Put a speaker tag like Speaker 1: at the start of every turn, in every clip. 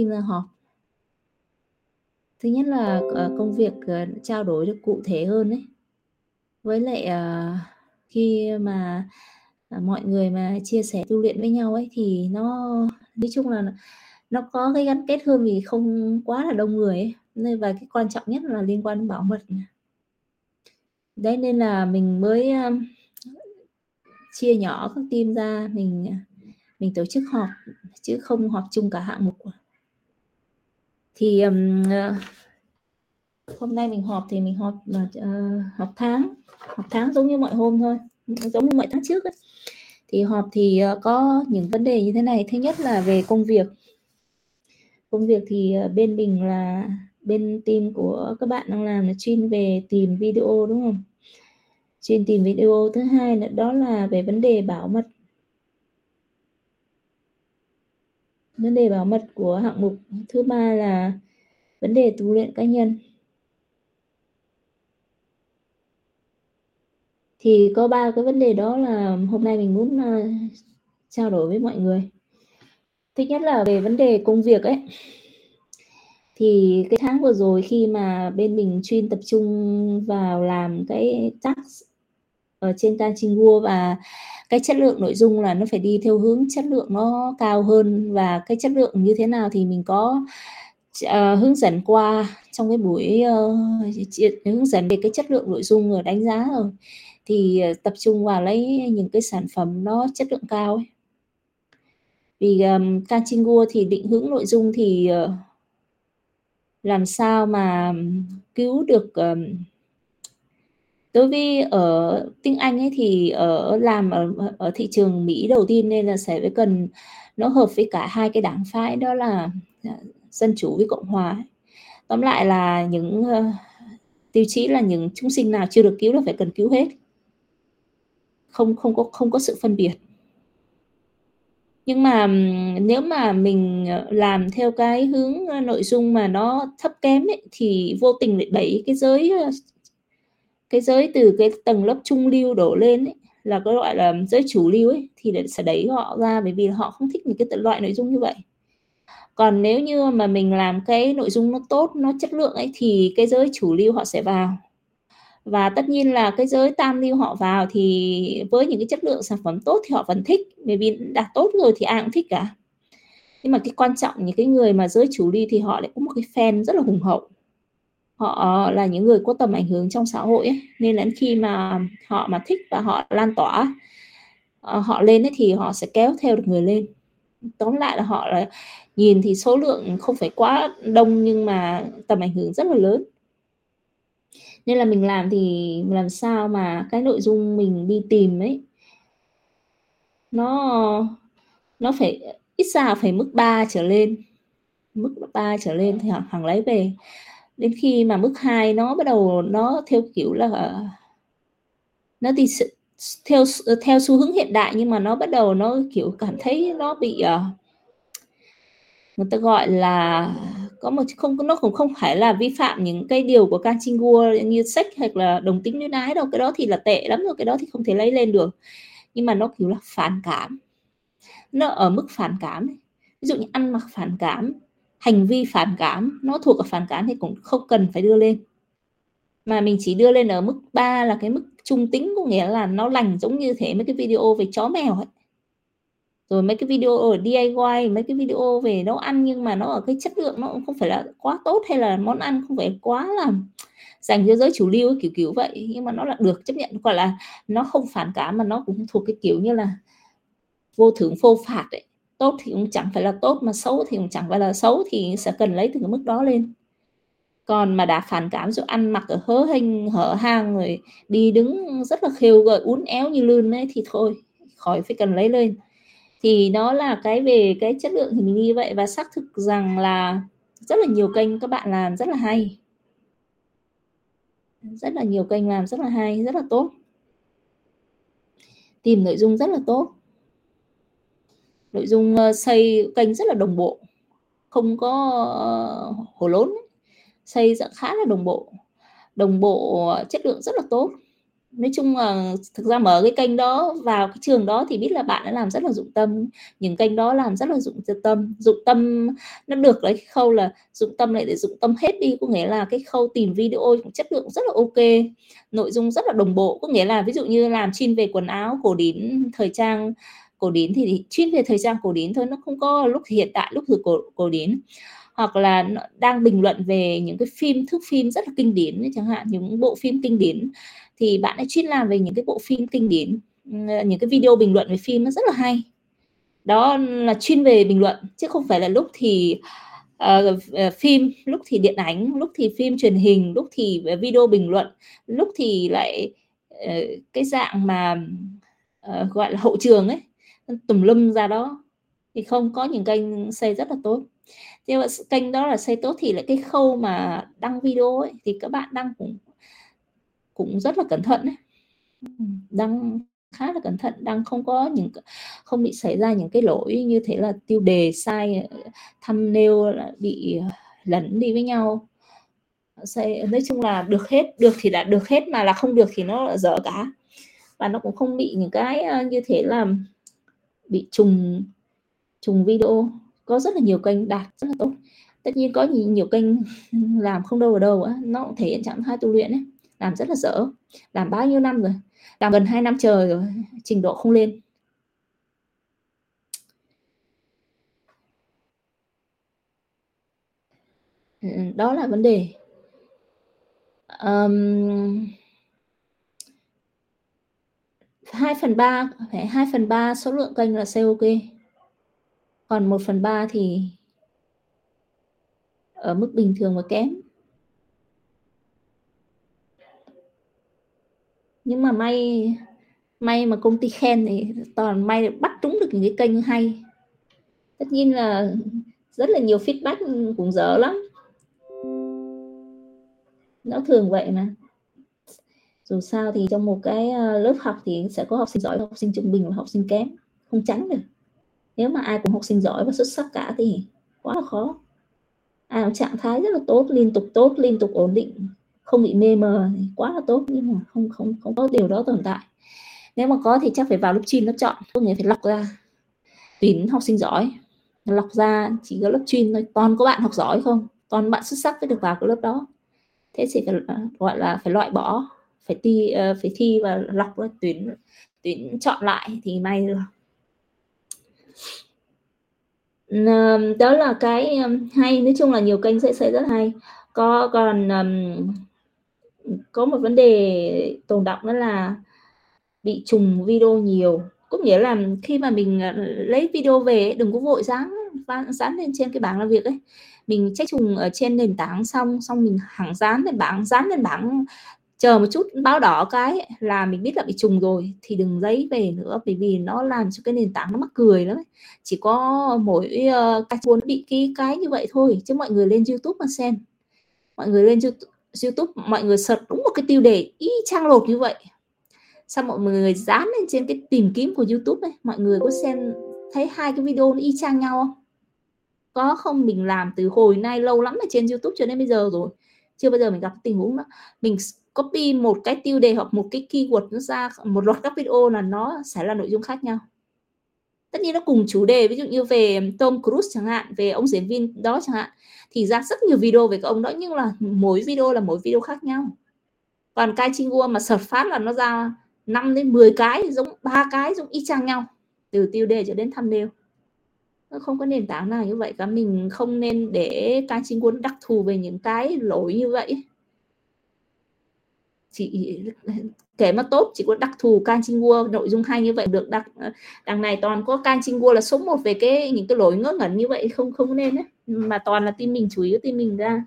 Speaker 1: team ra họp. Thứ nhất là công việc trao đổi được cụ thể hơn ấy. Với lại khi mà mọi người mà chia sẻ tu luyện với nhau ấy thì nó nói chung là nó có cái gắn kết hơn vì không quá là đông người ấy. Nên và cái quan trọng nhất là liên quan đến bảo mật. Đấy, nên là mình mới chia nhỏ các team ra, mình tổ chức họp chứ không họp chung cả hạng mục. Thì hôm nay mình họp thì mình họp họp tháng giống như mọi hôm thôi, giống như mọi tháng trước ấy. Thì họp thì có những vấn đề như thế này. Thứ nhất là về công việc thì bên mình là bên team của các bạn đang làm là chuyên về tìm video, đúng không? Chuyên tìm video. Thứ hai là đó là về vấn đề bảo mật. Vấn đề bảo mật của hạng mục. Thứ ba là vấn đề tu luyện cá nhân. Thì có 3 cái vấn đề đó là hôm nay mình muốn trao đổi với mọi người. Thứ nhất là về vấn đề công việc ấy. Thì cái tháng vừa rồi khi mà bên mình chuyên tập trung vào làm cái task ở trên Kachinguo và cái chất lượng nội dung là nó phải đi theo hướng chất lượng nó cao hơn, và cái chất lượng như thế nào thì mình có hướng dẫn qua trong cái buổi hướng dẫn về cái chất lượng nội dung rồi đánh giá rồi. Thì tập trung vào lấy những cái sản phẩm nó chất lượng cao ấy. Vì Kachinguo thì định hướng nội dung thì làm sao mà cứu được đối với ở tiếng Anh ấy thì làm ở thị trường Mỹ đầu tiên nên là sẽ phải cần nó hợp với cả hai cái đảng phái, đó là Dân Chủ với Cộng Hòa ấy. Tóm lại là những tiêu chí là những chúng sinh nào chưa được cứu là phải cần cứu hết, không có sự phân biệt. Nhưng mà nếu mà mình làm theo cái hướng nội dung mà nó thấp kém ấy, thì vô tình lại đẩy cái giới từ cái tầng lớp trung lưu đổ lên ấy, là cái gọi là giới chủ lưu ấy, thì sẽ đẩy họ ra, bởi vì họ không thích những cái loại nội dung như vậy. Còn nếu như mà mình làm cái nội dung nó tốt, nó chất lượng ấy, thì cái giới chủ lưu họ sẽ vào. Và tất nhiên là cái giới tam lưu họ vào thì với những cái chất lượng sản phẩm tốt thì họ vẫn thích, bởi vì đạt tốt rồi thì ai cũng thích cả. Nhưng mà cái quan trọng những cái người mà giới chủ lưu thì họ lại có một cái fan rất là hùng hậu. Họ là những người có tầm ảnh hưởng trong xã hội ấy, nên là khi mà họ mà thích và họ lan tỏa họ lên ấy, thì họ sẽ kéo theo được người lên. Tóm lại là họ là nhìn thì số lượng không phải quá đông nhưng mà tầm ảnh hưởng rất là lớn. Nên là mình làm thì làm sao mà cái nội dung mình đi tìm ấy nó phải ít ra phải mức 3 trở lên. Mức 3 trở lên thì Hằng lấy về. Đến khi mà mức 2 nó bắt đầu nó theo kiểu là nó đi theo xu hướng hiện đại, nhưng mà nó bắt đầu nó kiểu cảm thấy nó bị người ta gọi là có một nó cũng không phải là vi phạm những cái điều của Kachinguo như sex hoặc là đồng tính luyến ái đâu, cái đó thì là tệ lắm rồi, cái đó thì không thể lấy lên được. Nhưng mà nó kiểu là phản cảm, nó ở mức phản cảm ấy. Ví dụ như ăn mặc phản cảm, hành vi phản cảm, nó thuộc ở phản cảm thì cũng không cần phải đưa lên, mà mình chỉ đưa lên ở mức 3 là cái mức trung tính, có nghĩa là nó lành, giống như thế mấy cái video về chó mèo ấy, rồi mấy cái video ở DIY, mấy cái video về nấu ăn, nhưng mà nó ở cái chất lượng nó cũng không phải là quá tốt, hay là món ăn không phải quá là dành cho giới chủ lưu ấy, kiểu vậy, nhưng mà nó là được chấp nhận, gọi là nó không phản cảm mà nó cũng thuộc cái kiểu như là vô thưởng vô phạt ấy. Tốt thì cũng chẳng phải là tốt, mà xấu thì cũng chẳng phải là xấu, thì sẽ cần lấy từ cái mức đó lên. Còn mà đã phản cảm rồi ăn mặc ở hớ hênh hở hang rồi đi đứng rất là khều gợi uốn éo như lươn ấy thì thôi, khỏi phải cần lấy lên. Thì đó là cái về cái chất lượng thì mình như vậy, và xác thực rằng là rất là nhiều kênh các bạn làm rất là hay, rất là nhiều kênh làm rất là hay, rất là tốt, tìm nội dung rất là tốt, nội dung xây kênh rất là đồng bộ, không có hổ lốn, xây khá là đồng bộ, chất lượng rất là tốt. Nói chung là thực ra mở cái kênh đó vào cái trường đó thì biết là bạn đã làm rất là dụng tâm, những kênh đó làm rất là dụng tâm nó được lấy cái khâu là dụng tâm lại để dụng tâm hết đi, có nghĩa là cái khâu tìm video chất lượng rất là ok, nội dung rất là đồng bộ, có nghĩa là ví dụ như làm chuyên về quần áo cổ điển, thời trang cổ điển thì chuyên về thời trang cổ điển thôi, nó không có lúc hiện tại lúc từ cổ điển, hoặc là đang bình luận về những cái thước phim rất là kinh điển, chẳng hạn những bộ phim kinh điển thì bạn ấy chuyên làm về những cái bộ phim kinh điển, những cái video bình luận về phim nó rất là hay, đó là chuyên về bình luận, chứ không phải là lúc thì phim, lúc thì điện ảnh, lúc thì phim truyền hình, lúc thì video bình luận, lúc thì lại cái dạng mà gọi là hậu trường ấy, tùm lum ra đó, thì không có những kênh xây rất là tốt. Nhưng mà kênh đó là xây tốt thì lại cái khâu mà đăng video ấy thì các bạn đăng cũng rất là cẩn thận ấy. Đăng khá là cẩn thận, đăng không bị xảy ra những cái lỗi như thế là tiêu đề sai, thumbnail là bị lẫn đi với nhau. Nói chung là được thì đã được hết, mà là không được thì nó dở cả, và nó cũng không bị những cái như thế là bị trùng video. Có rất là nhiều kênh đạt rất là tốt, tất nhiên có nhiều kênh làm không đâu vào đâu á, nó cũng thể hiện trạng thái tu luyện ấy, làm rất là dở, làm bao nhiêu năm rồi, làm gần 2 năm trời rồi, trình độ không lên. Đó là vấn đề. 2/3 số lượng kênh là SEO ok, còn 1/3 thì ở mức bình thường và kém. Nhưng mà may mà công ty khen thì toàn may bắt trúng được những cái kênh hay. Tất nhiên là rất là nhiều feedback cũng dở lắm, nó thường vậy mà. Dù sao thì trong một cái lớp học thì sẽ có học sinh giỏi, học sinh trung bình và học sinh kém, không tránh được. Nếu mà ai cũng học sinh giỏi và xuất sắc cả thì quá là khó. Ai cũng trạng thái rất là tốt, liên tục ổn định, không bị mê mờ thì quá là tốt, nhưng mà không có điều đó tồn tại. Nếu mà có thì chắc phải vào lớp chuyên nó chọn, có nghĩa phải lọc ra tuyển học sinh giỏi, lọc ra chỉ có lớp chuyên thôi, toàn có bạn học giỏi không, toàn bạn xuất sắc mới được vào cái lớp đó. Thế thì phải gọi là phải loại bỏ, phải thi và lọc ra tuyển chọn lại thì may được. Đó là cái hay, nói chung là nhiều kênh sẽ rất hay. Còn có một vấn đề tồn đọng đó là bị trùng video nhiều, có nghĩa là khi mà mình lấy video về đừng có vội dán lên trên cái bảng làm việc ấy, mình check trùng ở trên nền tảng xong mình hẳn dán lên bảng, chờ một chút báo đỏ cái là mình biết là bị trùng rồi thì đừng lấy về nữa, bởi vì nó làm cho cái nền tảng nó mắc cười lắm ấy. Chỉ có mỗi cái muốn bị cái như vậy thôi, chứ mọi người lên YouTube mà xem, mọi người lên YouTube mọi người search đúng một cái tiêu đề y chang lột như vậy, xong mọi người dán lên trên cái tìm kiếm của YouTube ấy, mọi người có xem thấy hai cái video nó y chang nhau không? Có không? Mình làm từ hồi nay lâu lắm ở trên YouTube cho đến bây giờ rồi, chưa bao giờ mình gặp tình huống đó. Mình copy một cái tiêu đề hoặc một cái keyword nó ra một loạt các video là nó sẽ là nội dung khác nhau. Tất nhiên nó cùng chủ đề, ví dụ như về Tom Cruise chẳng hạn, về ông diễn viên đó chẳng hạn, thì ra rất nhiều video về cái ông đó, nhưng là mỗi video khác nhau. Còn Kai Ching-woo mà search phát là nó ra 5 đến 10 cái giống 3 cái giống y chang nhau, từ tiêu đề cho đến thumbnail. Nó không có nền tảng nào như vậy cả, mình không nên để Kai Ching-woo đặc thù về những cái lỗi như vậy. Chỉ kể mà tốt chỉ có đặc thù Kai Ching-woo nội dung hay như vậy được, đằng này toàn có Kai Ching-woo là số 1 về những cái lỗi ngớ ngẩn như vậy, không nên ấy. Mà toàn là team mình, chủ yếu team mình ra,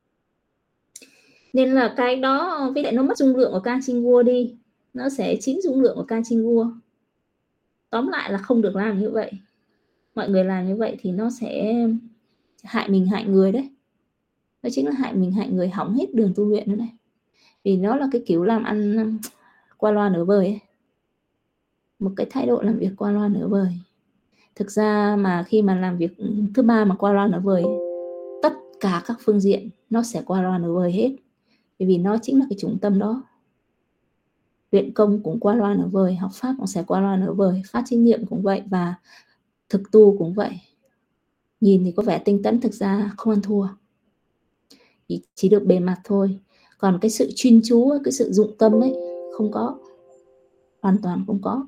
Speaker 1: nên là cái đó với lại nó mất dung lượng của Kai Ching-woo đi, nó sẽ chiếm dung lượng của Kai Ching-woo. Tóm lại là không được làm như vậy, mọi người làm như vậy thì nó sẽ hại mình hại người đấy, đó chính là hại mình hại người, hỏng hết đường tu luyện nữa này, vì nó là cái kiểu làm ăn qua loa nửa vời ấy. Một cái thái độ làm việc qua loa nửa vời. Thực ra mà khi mà làm việc thứ ba mà qua loa nửa vời, tất cả các phương diện nó sẽ qua loa nửa vời hết, bởi vì nó chính là cái trung tâm đó. luyện công cũng qua loa nửa vời, học pháp cũng sẽ qua loa nửa vời, phát chánh niệm cũng vậy và thực tu cũng vậy. Nhìn thì có vẻ tinh tấn, thực ra không ăn thua, chỉ được bề mặt thôi. Còn cái sự chuyên chú, cái sự dụng tâm ấy không có, hoàn toàn không có,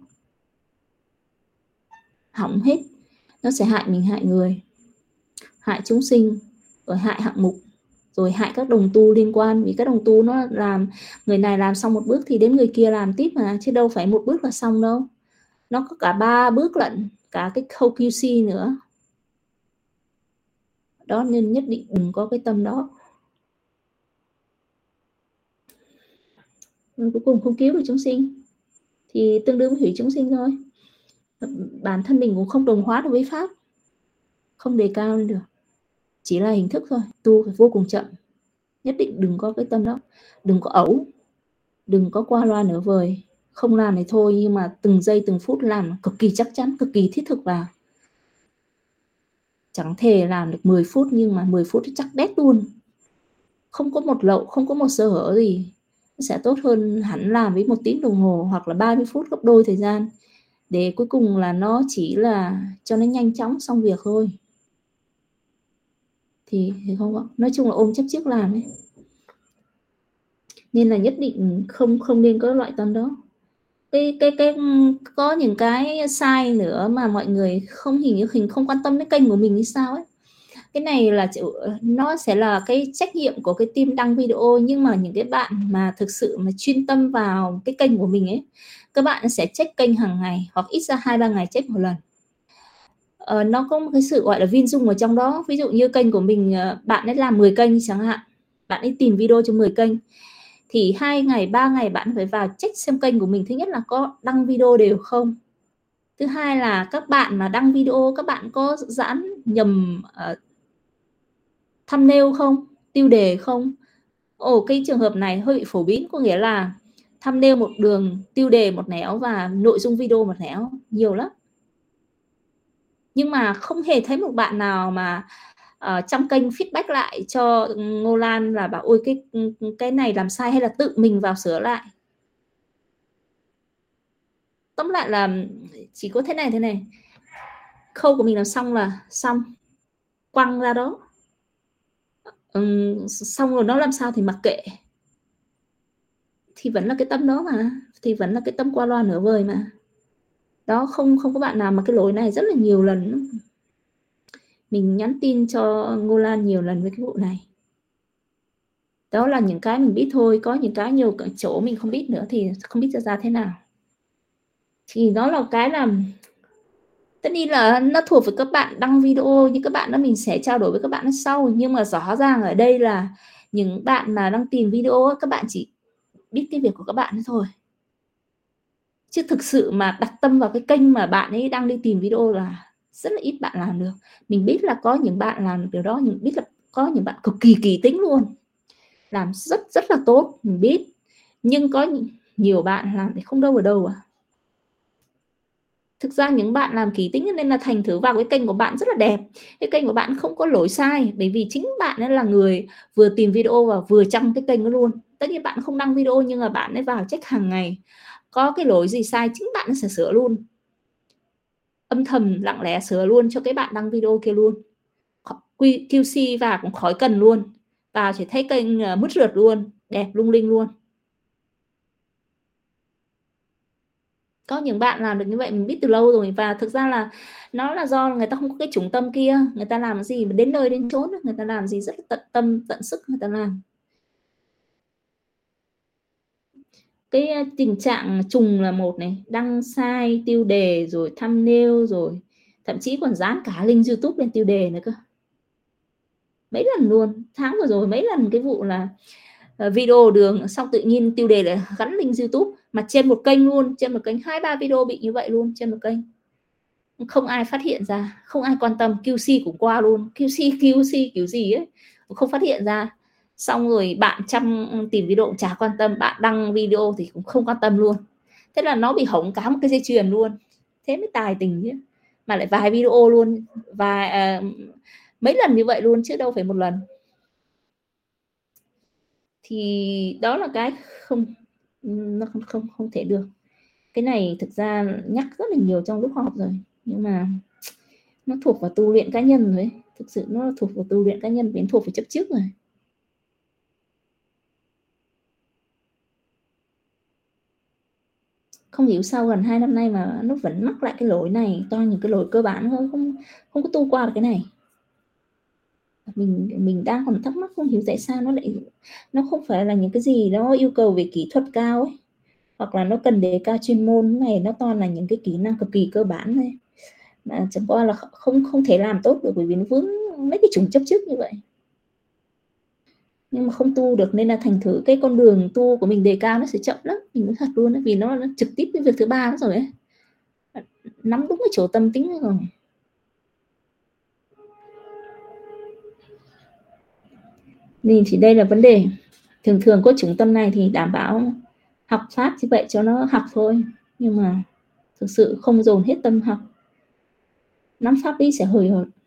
Speaker 1: hỏng hết. Nó sẽ hại mình, hại người, hại chúng sinh, rồi hại hạng mục, rồi hại các đồng tu liên quan. Vì các đồng tu nó làm, người này làm xong một bước thì đến người kia làm tiếp mà, chứ đâu phải một bước là xong đâu, nó có cả 3 bước lận, cả cái khâu QC nữa đó, nên nhất định đừng có cái tâm đó. Cuối cùng không cứu được chúng sinh thì tương đương với hủy chúng sinh thôi. Bản thân mình cũng không đồng hóa được với pháp, không đề cao lên được, chỉ là hình thức thôi. Tu phải vô cùng chậm, nhất định đừng có cái tâm đó, đừng có ẩu, đừng có qua loa nửa vời. Không làm thì thôi, nhưng mà từng giây từng phút làm cực kỳ chắc chắn, cực kỳ thiết thực vào. Chẳng thể làm được 10 phút, nhưng mà 10 phút chắc đét luôn, không có một lậu, không có một sơ hở gì. Nó sẽ tốt hơn hẳn làm với 1 tiếng đồng hồ hoặc là 30 phút, gấp đôi thời gian, để cuối cùng là nó chỉ là cho nó nhanh chóng xong việc thôi. Thì không ạ, nói chung là ôm chấp trước làm ấy. Nên là nhất định không nên có loại tâm đó. Cái có những cái sai nữa mà mọi người không không quan tâm đến kênh của mình như sao ấy. Cái này là nó sẽ là cái trách nhiệm của cái team đăng video, nhưng mà những cái bạn mà thực sự mà chuyên tâm vào cái kênh của mình ấy, các bạn sẽ check kênh hàng ngày hoặc ít ra 2-3 ngày check một lần. Nó có một cái sự gọi là viên dung ở trong đó. Ví dụ như kênh của mình, bạn ấy làm 10 kênh chẳng hạn, bạn ấy tìm video cho 10 kênh thì 2 ngày 3 ngày bạn phải vào check xem kênh của mình, thứ nhất là có đăng video đều không, thứ hai là các bạn mà đăng video các bạn có dán nhầm thumbnail không, tiêu đề không. Cái trường hợp này hơi bị phổ biến, có nghĩa là thumbnail một đường, tiêu đề một nẻo và nội dung video một nẻo, nhiều lắm. Nhưng mà không hề thấy một bạn nào mà trong kênh feedback lại cho Ngô Lan là bảo ôi cái này làm sai, hay là tự mình vào sửa lại. Tóm lại là chỉ có thế này, khâu của mình làm xong là xong, quăng ra đó. Xong rồi nó làm sao thì mặc kệ, thì vẫn là cái tâm đó mà, thì vẫn là cái tâm qua loa nửa vời mà. Đó, không có bạn nào mà cái lỗi này rất là nhiều lần. Mình nhắn tin cho Ngô Lan nhiều lần với cái vụ này. Đó là những cái mình biết thôi, có những cái nhiều chỗ mình không biết nữa thì không biết ra thế nào. Thì đó là cái làm tất nhiên là nó thuộc về các bạn đăng video, nhưng các bạn đó mình sẽ trao đổi với các bạn sau. Nhưng mà rõ ràng ở đây là những bạn mà đang tìm video, các bạn chỉ biết cái việc của các bạn thôi, chứ thực sự mà đặt tâm vào cái kênh mà bạn ấy đang đi tìm video là rất là ít bạn làm được. Mình biết là có những bạn làm được điều đó, nhưng biết là có những bạn cực kỳ kỳ tính luôn, làm rất là tốt, mình biết. Nhưng có nhiều bạn làm thì không đâu vào đâu à. Thực ra những bạn làm kỳ tính nên là thành thử vào cái kênh của bạn rất là đẹp, cái kênh của bạn không có lỗi sai, bởi vì chính bạn ấy là người vừa tìm video và vừa trong cái kênh đó luôn. Tất nhiên bạn không đăng video, nhưng mà bạn ấy vào check hàng ngày, có cái lỗi gì sai chính bạn sẽ sửa luôn, âm thầm lặng lẽ sửa luôn cho cái bạn đăng video kia luôn. QC và cũng khỏi cần luôn, vào chỉ thấy kênh mứt rượt luôn, đẹp lung linh luôn. Có những bạn làm được như vậy mình biết từ lâu rồi, và thực ra là nó là do người ta không có cái chủng tâm kia, người ta làm gì mà đến nơi đến chốn, người ta làm gì rất là tận tâm tận sức người ta làm. Cái tình trạng trùng là một này, đăng sai tiêu đề rồi thumbnail, rồi thậm chí còn dán cả link YouTube lên tiêu đề nữa cơ, mấy lần luôn. Tháng vừa rồi mấy lần cái vụ là video đường xong tự nhiên tiêu đề lại gắn link YouTube, mà trên một kênh luôn, trên một kênh 2-3 video bị như vậy luôn, trên một kênh. Không ai phát hiện ra, không ai quan tâm, QC cũng qua luôn, QC kiểu gì ấy không phát hiện ra. Xong rồi bạn chăm tìm video cũng chả quan tâm, bạn đăng video thì cũng không quan tâm luôn. Thế là nó bị hỏng cả một cái dây chuyền luôn. Thế mới tài tình chứ, mà lại vài video luôn, và mấy lần như vậy luôn chứ đâu phải một lần. Thì đó là cái không nó không thể được. Cái này thực ra nhắc rất là nhiều trong lúc họp rồi, nhưng mà nó thuộc vào tu luyện cá nhân rồi ấy. Thực sự nó thuộc vào tu luyện cá nhân, vì nó thuộc về chấp trước rồi. Không hiểu sao gần 2 năm nay mà nó vẫn mắc lại cái lỗi này, toàn những cái lỗi cơ bản thôi, không có tu qua được cái này. Mình đang còn thắc mắc không hiểu tại sao nó không phải là những cái gì đó yêu cầu về kỹ thuật cao ấy, hoặc là nó cần đề cao chuyên môn này, nó toàn là những cái kỹ năng cực kỳ cơ bản này, mà chẳng qua là không thể làm tốt được, bởi vì nó vướng mấy cái chủng chấp trước như vậy, nhưng mà không tu được, nên là thành thử cái con đường tu của mình đề cao nó sẽ chậm lắm. Mình nói thật luôn đó, vì nó trực tiếp với việc thứ ba đó rồi ấy, nắm đúng cái chỗ tâm tính rồi. Nên thì đây là vấn đề. Thường có chủng tâm này thì đảm bảo học pháp như vậy cho nó học thôi, nhưng mà thực sự không dồn hết tâm học, nắm pháp lý sẽ hời hợt.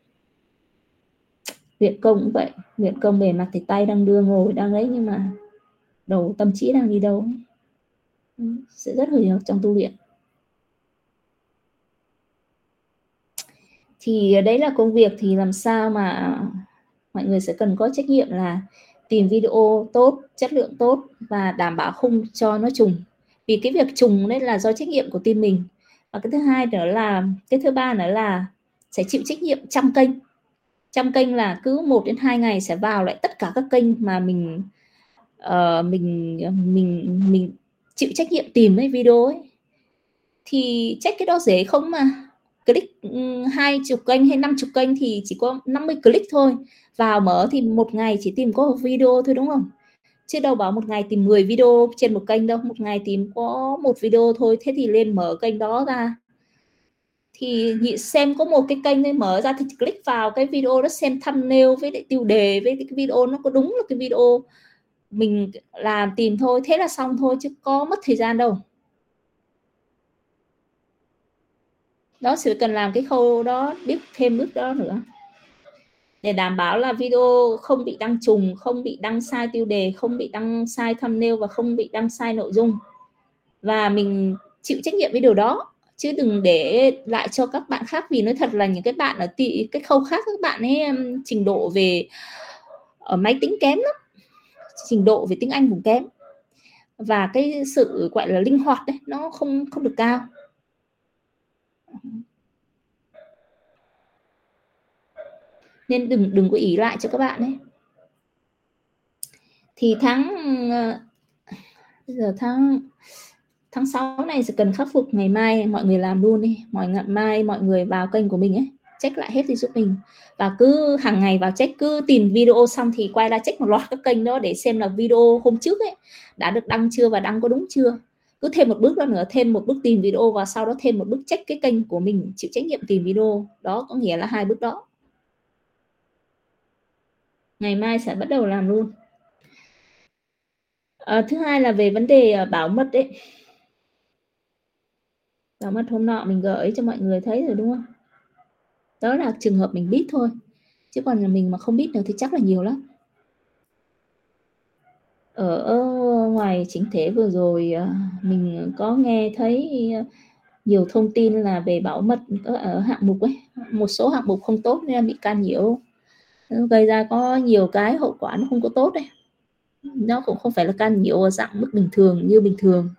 Speaker 1: Luyện công cũng vậy, luyện công bề mặt thì tay đang đưa ngồi đang ấy, nhưng mà đầu tâm trí đang đi đâu, sẽ rất hời hợt trong tu luyện. Thì đấy là công việc, thì làm sao mà mọi người sẽ cần có trách nhiệm là tìm video tốt, chất lượng tốt và đảm bảo không cho nó trùng. Vì cái việc trùng đấy là do trách nhiệm của team mình. Và cái thứ hai nữa là, cái thứ ba nữa là sẽ chịu trách nhiệm chăm kênh. Chăm kênh là cứ 1 đến 2 ngày sẽ vào lại tất cả các kênh mà mình chịu trách nhiệm tìm cái video ấy. Thì check cái đó dễ không mà. Click 20 kênh hay 50 kênh thì chỉ có 50 click thôi. Vào mở thì một ngày chỉ tìm có một video thôi, đúng không? Chứ đâu bảo một ngày tìm 10 video trên một kênh đâu, một ngày tìm có một video thôi. Thế thì lên mở kênh đó ra, thì xem có một cái kênh ấy mở ra thì click vào cái video đó, xem thumbnail với lại tiêu đề với cái video nó có đúng là cái video mình làm tìm thôi, thế là xong thôi, chứ có mất thời gian đâu. Đó, sẽ cần làm cái khâu đó, biết thêm bước đó nữa, để đảm bảo là video không bị đăng trùng, không bị đăng sai tiêu đề, không bị đăng sai thumbnail và không bị đăng sai nội dung, và mình chịu trách nhiệm với điều đó, chứ đừng để lại cho các bạn khác. Vì nói thật là những cái bạn ở cái khâu khác, các bạn ấy trình độ về ở máy tính kém lắm, trình độ về tiếng Anh cũng kém, và cái sự gọi là linh hoạt đấy nó không được cao. Nên đừng có ý lại cho các bạn ấy. Thì tháng 6 này sẽ cần khắc phục. Ngày mai mọi người làm luôn đi, mai mọi người vào kênh của mình ấy, check lại hết đi giúp mình, và cứ hàng ngày vào check, cứ tìm video xong thì quay ra check một loạt các kênh đó để xem là video hôm trước ấy đã được đăng chưa và đăng có đúng chưa. Cứ thêm một bước đó nữa, thêm một bước tìm video, và sau đó thêm một bước check cái kênh của mình, chịu trách nhiệm tìm video đó, có nghĩa là 2 bước đó. Ngày mai sẽ bắt đầu làm luôn. Thứ hai là về vấn đề bảo mật đấy. Bảo mật hôm nọ mình gửi cho mọi người thấy rồi đúng không? Đó là trường hợp mình biết thôi, chứ còn là mình mà không biết được thì chắc là nhiều lắm. Ở ngoài chính thể vừa rồi mình có nghe thấy nhiều thông tin là về bảo mật ở hạng mục ấy, một số hạng mục không tốt nên bị can nhiễu, gây ra có nhiều cái hậu quả nó không có tốt đấy. Nó cũng không phải là can nhiễu ở dạng mức bình thường như bình thường.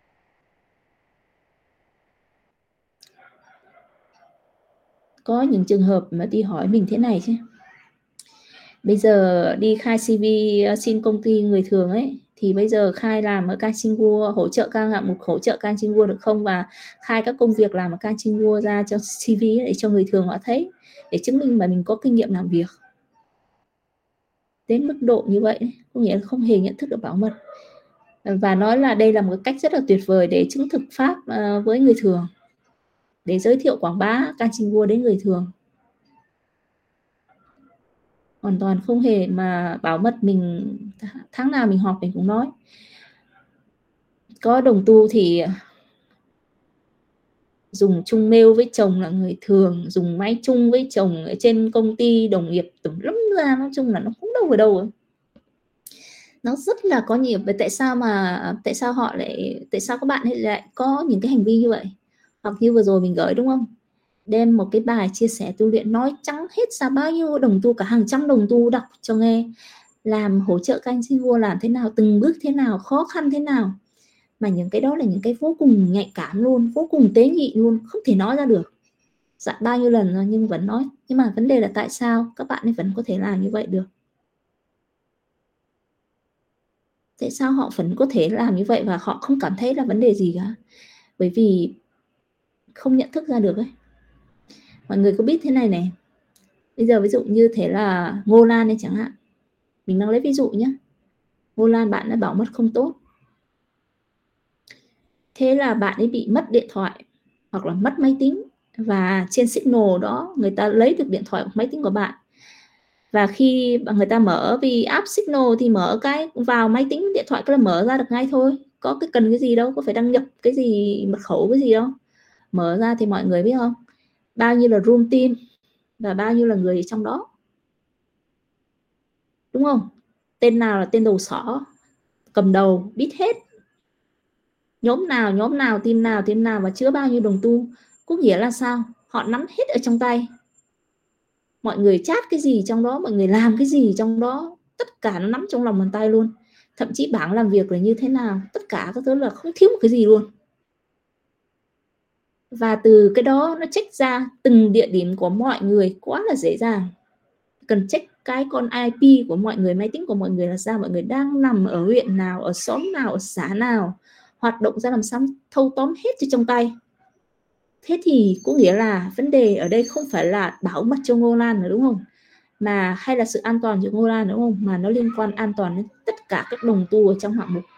Speaker 1: Có những trường hợp mà đi hỏi mình thế này chứ, bây giờ đi khai CV xin công ty người thường ấy, thì bây giờ khai làm ở Kachingur, hỗ trợ các hạng mục hỗ trợ Kachingur được không, và khai các công việc làm ở Kachingur ra cho CV để cho người thường họ thấy, để chứng minh mà mình có kinh nghiệm làm việc. Đến mức độ như vậy, có nghĩa là không hề nhận thức được bảo mật, và nói là đây là một cách rất là tuyệt vời để chứng thực pháp với người thường, để giới thiệu quảng bá Kachingur đến người thường. Hoàn toàn không hề mà bảo mật. Mình tháng nào mình họp mình cũng nói, có đồng tu thì dùng chung mail với chồng là người thường, dùng máy chung với chồng ở trên công ty đồng nghiệp tùm lum ra, nói chung là nó không đâu vào đâu. Nó rất là có nhiều. Vậy tại sao các bạn ấy lại có những cái hành vi như vậy? Hoặc như vừa rồi mình gửi đúng không? Đem một cái bài chia sẻ tu luyện nói trắng hết ra bao nhiêu đồng tu, cả hàng trăm đồng tu đọc cho nghe, làm hỗ trợ các anh xin vua làm thế nào, từng bước thế nào, khó khăn thế nào, mà những cái đó là những cái vô cùng nhạy cảm luôn, vô cùng tế nhị luôn, không thể nói ra được. Dặn bao nhiêu lần rồi nhưng vẫn nói. Nhưng mà vấn đề là tại sao các bạn ấy vẫn có thể làm như vậy được? Tại sao họ vẫn có thể làm như vậy và họ không cảm thấy là vấn đề gì cả? Bởi vì không nhận thức ra được ấy. Mọi người có biết thế này này, bây giờ ví dụ như thế là Ngô Lan này chẳng hạn, mình đang lấy ví dụ nhé. Ngô Lan bạn đã bảo mật không tốt, thế là bạn ấy bị mất điện thoại hoặc là mất máy tính, và trên Signal đó người ta lấy được điện thoại hoặc máy tính của bạn, và khi người ta mở vì app Signal thì mở cái vào máy tính điện thoại cái là mở ra được ngay thôi, có cái cần cái gì đâu, có phải đăng nhập cái gì mật khẩu cái gì đâu. Mở ra thì mọi người biết không, bao nhiêu là room team và bao nhiêu là người trong đó, đúng không? Tên nào là tên đầu sỏ cầm đầu biết hết, nhóm nào, team nào và chứa bao nhiêu đồng tu. Có nghĩa là sao? Họ nắm hết ở trong tay, mọi người chat cái gì trong đó, mọi người làm cái gì trong đó, tất cả nó nắm trong lòng bàn tay luôn. Thậm chí bảng làm việc là như thế nào, tất cả các thứ là không thiếu một cái gì luôn. Và từ cái đó nó check ra từng địa điểm của mọi người quá là dễ dàng. Cần check cái con IP của mọi người, máy tính của mọi người là sao, mọi người đang nằm ở huyện nào, ở xóm nào, ở xã nào, hoạt động ra làm sao, thâu tóm hết cho trong tay. Thế thì có nghĩa là vấn đề ở đây không phải là bảo mật cho Ngô Lan nữa, đúng không? Mà hay là sự an toàn cho Ngô Lan, đúng không? Mà nó liên quan an toàn đến tất cả các đồng tu ở trong hạng mục.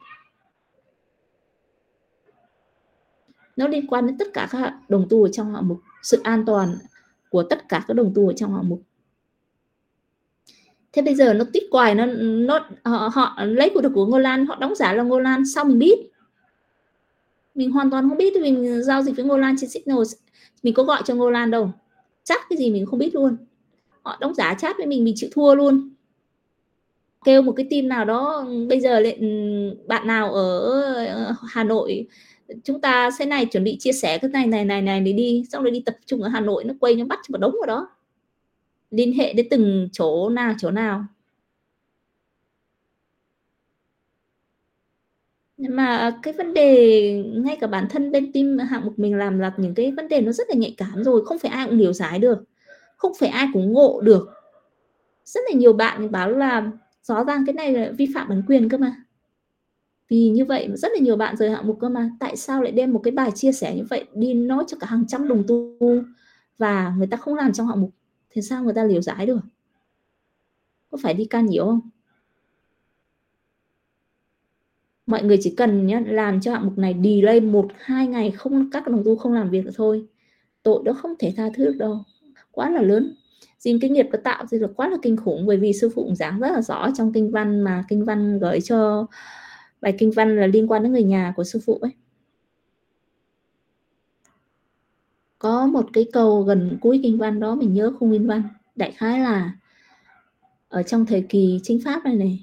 Speaker 1: Nó liên quan đến tất cả các đồng tu ở trong hạng mục, sự an toàn của tất cả các đồng tu ở trong hạng mục. Thế bây giờ nó tít quài, họ lấy của được của Ngô Lan, họ đóng giả là Ngô Lan, sao mình biết? Mình hoàn toàn không biết, mình giao dịch với Ngô Lan trên Signal, mình có gọi cho Ngô Lan đâu, chắc cái gì mình không biết luôn. Họ đóng giả chat với mình chịu thua luôn. Kêu một cái team nào đó, bây giờ bạn nào ở Hà Nội, chúng ta sẽ này chuẩn bị chia sẻ cái này để đi, xong rồi đi tập trung ở Hà Nội, nó quay nó bắt một đống vào đó, liên hệ đến từng chỗ nào. Nhưng mà cái vấn đề ngay cả bản thân bên team hạng mục mình làm là những cái vấn đề nó rất là nhạy cảm rồi, không phải ai cũng hiểu giải được, không phải ai cũng ngộ được. Rất là nhiều bạn bảo là rõ ràng cái này là vi phạm bản quyền cơ mà. Vì như vậy rất là nhiều bạn rời hạng mục cơ mà, tại sao lại đem một cái bài chia sẻ như vậy đi nói cho cả hàng trăm đồng tu và người ta không làm trong hạng mục, thì sao người ta liều giải được? Có phải đi can nhiễu không? Mọi người chỉ cần nhá, làm cho hạng mục này delay 1-2 ngày, không, các đồng tu không làm việc nữa thôi, tội đó không thể tha thứ được đâu, quá là lớn. Riêng cái nghiệp nó tạo thì là quá là kinh khủng, bởi vì sư phụ cũng giảng rất là rõ trong kinh văn, mà kinh văn gửi cho bài kinh văn là liên quan đến người nhà của sư phụ ấy. Có một cái câu gần cuối kinh văn đó, mình nhớ không nguyên văn, đại khái là ở trong thời kỳ chính pháp này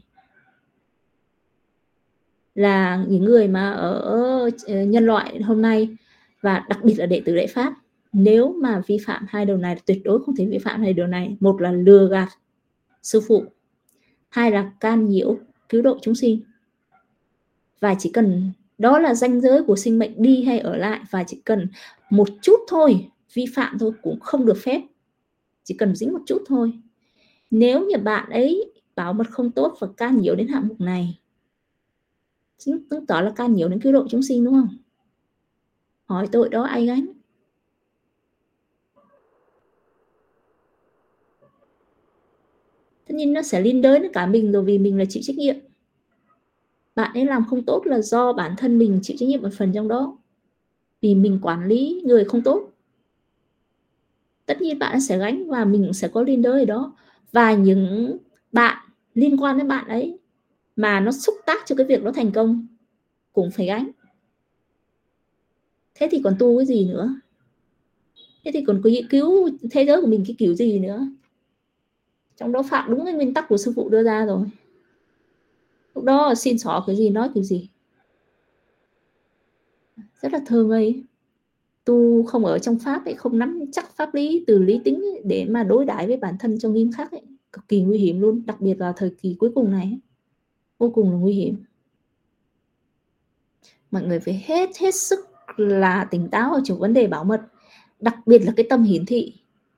Speaker 1: là những người mà ở nhân loại hôm nay, và đặc biệt là đệ tử Đại Pháp, nếu mà vi phạm hai điều này, tuyệt đối không thể vi phạm hai điều này. Một là lừa gạt sư phụ, hai là can nhiễu cứu độ chúng sinh. Và chỉ cần đó là ranh giới của sinh mệnh đi hay ở lại, và chỉ cần một chút thôi, vi phạm thôi cũng không được phép, chỉ cần dính một chút thôi. Nếu như bạn ấy bảo mật không tốt và can nhiễu đến hạng mục này, chứng tỏ là can nhiễu đến cứu độ chúng sinh, đúng không? Hỏi tội đó ai gánh? Tất nhiên nó sẽ liên đới đến cả mình rồi, vì mình là chịu trách nhiệm. Bạn ấy làm không tốt là do bản thân mình chịu trách nhiệm một phần trong đó, vì mình quản lý người không tốt. Tất nhiên bạn sẽ gánh và mình sẽ có liên đới ở đó. Và những bạn liên quan đến bạn ấy mà nó xúc tác cho cái việc đó thành công cũng phải gánh. Thế thì còn tu cái gì nữa? Thế thì còn cứu thế giới của mình cái kiểu gì nữa? Trong đó phạm đúng cái nguyên tắc của sư phụ đưa ra rồi. Lúc đó xin xỏ cái gì nói kiểu gì, rất là thơ ngây. Tu không ở trong pháp ấy, không nắm chắc pháp lý từ lý tính ấy, để mà đối đãi với bản thân cho nghiêm khắc ấy, cực kỳ nguy hiểm luôn, đặc biệt vào thời kỳ cuối cùng này ấy. Vô cùng là nguy hiểm. Mọi người phải hết sức là tỉnh táo ở trong vấn đề bảo mật, đặc biệt là cái tâm hiển thị.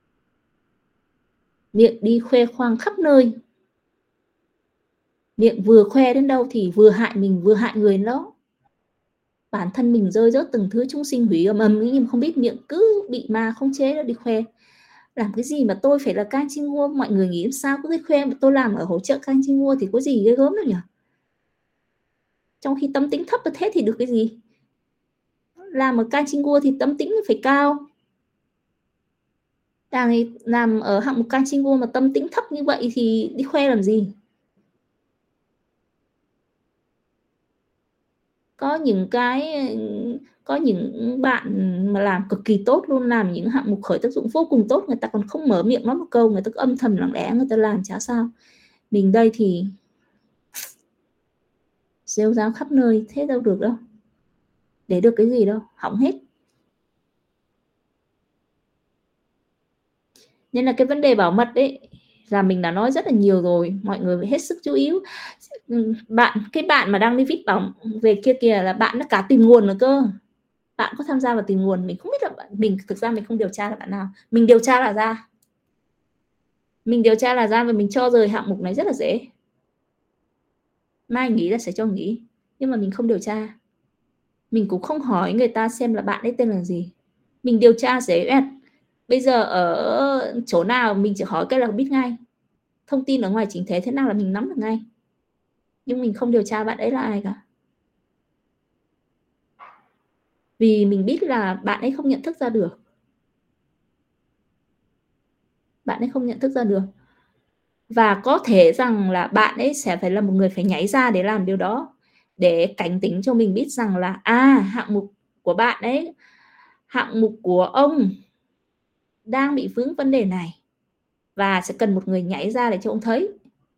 Speaker 1: Miệng đi khoe khoang khắp nơi, miệng vừa khoe đến đâu thì vừa hại mình vừa hại người đó. Bản thân mình rơi rớt từng thứ chúng sinh hủy ầm ầm, nhưng mà không biết miệng cứ bị ma khống chế đó đi khoe. Làm cái gì mà tôi phải là cang chinh ngua, mọi người nghĩ sao cứ khoe mà tôi làm ở hỗ trợ cang chinh ngua thì có gì ghê gớm đâu nhỉ? Trong khi tâm tính thấp như thế thì được cái gì? Làm ở cang chinh ngua thì tâm tính phải cao. Đang làm ở hạng mục cang chinh ngua mà tâm tính thấp như vậy thì đi khoe làm gì? Có những bạn mà làm cực kỳ tốt luôn, làm những hạng mục khởi tác dụng vô cùng tốt, người ta còn không mở miệng nói một câu, người ta cứ âm thầm lặng lẽ người ta làm chả sao. Mình đây thì rêu rao khắp nơi, thế đâu được đâu, để được cái gì đâu, hỏng hết. Nên là cái vấn đề bảo mật đấy là mình đã nói rất là nhiều rồi, mọi người phải hết sức chú ý. Cái bạn mà đang đi viết bảo về kia kìa là bạn đã cả tìm nguồn rồi cơ. Bạn có tham gia vào tìm nguồn, mình không biết là mình thực ra mình không điều tra là bạn nào, mình điều tra là ra, và mình cho rời hạng mục này rất là dễ. Mai nghĩ là sẽ cho nghỉ, nhưng mà mình không điều tra, mình cũng không hỏi người ta xem là bạn ấy tên là gì, mình điều tra dễ ẹt. Bây giờ ở chỗ nào mình chỉ hỏi cái là biết ngay, thông tin ở ngoài chính thế thế nào là mình nắm được ngay, nhưng mình không điều tra bạn ấy là ai cả, vì mình biết là bạn ấy không nhận thức ra được, và có thể rằng là bạn ấy sẽ phải là một người phải nhảy ra để làm điều đó, để cảnh tỉnh cho mình biết rằng là hạng mục của bạn ấy, hạng mục của ông đang bị vướng vấn đề này, và sẽ cần một người nhảy ra để cho ông thấy.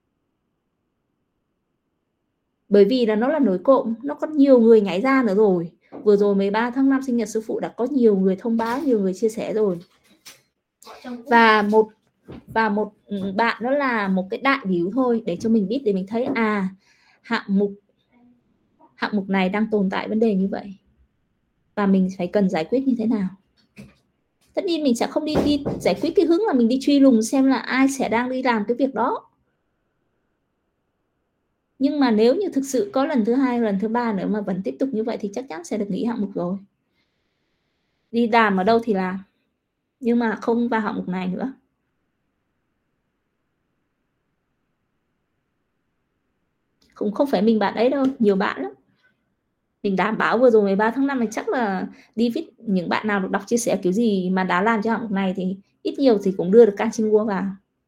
Speaker 1: Bởi vì là nó là nổi cộm, nó có nhiều người nhảy ra nữa rồi. Vừa rồi 13 tháng 5 sinh nhật sư phụ đã có nhiều người thông báo, nhiều người chia sẻ rồi. Và một bạn đó là một cái đại biểu thôi, để cho mình biết, để mình thấy hạng mục này đang tồn tại vấn đề như vậy, và mình phải cần giải quyết như thế nào. Tất nhiên mình sẽ không đi giải quyết cái hướng là mình đi truy lùng xem là ai sẽ đang đi làm cái việc đó. Nhưng mà nếu như thực sự có lần thứ 2, lần thứ 3 nữa mà vẫn tiếp tục như vậy thì chắc chắn sẽ được nghỉ hạng mục rồi. Đi làm ở đâu thì làm, nhưng mà không vào hạng mục này nữa. Cũng không phải mình bạn ấy đâu, nhiều bạn lắm. Mình đảm bảo vừa rồi 13 tháng 5 này chắc là đi viết, những bạn nào được đọc chia sẻ kiểu gì mà đã làm cho hạng mục này thì ít nhiều thì cũng đưa được can chinh vào.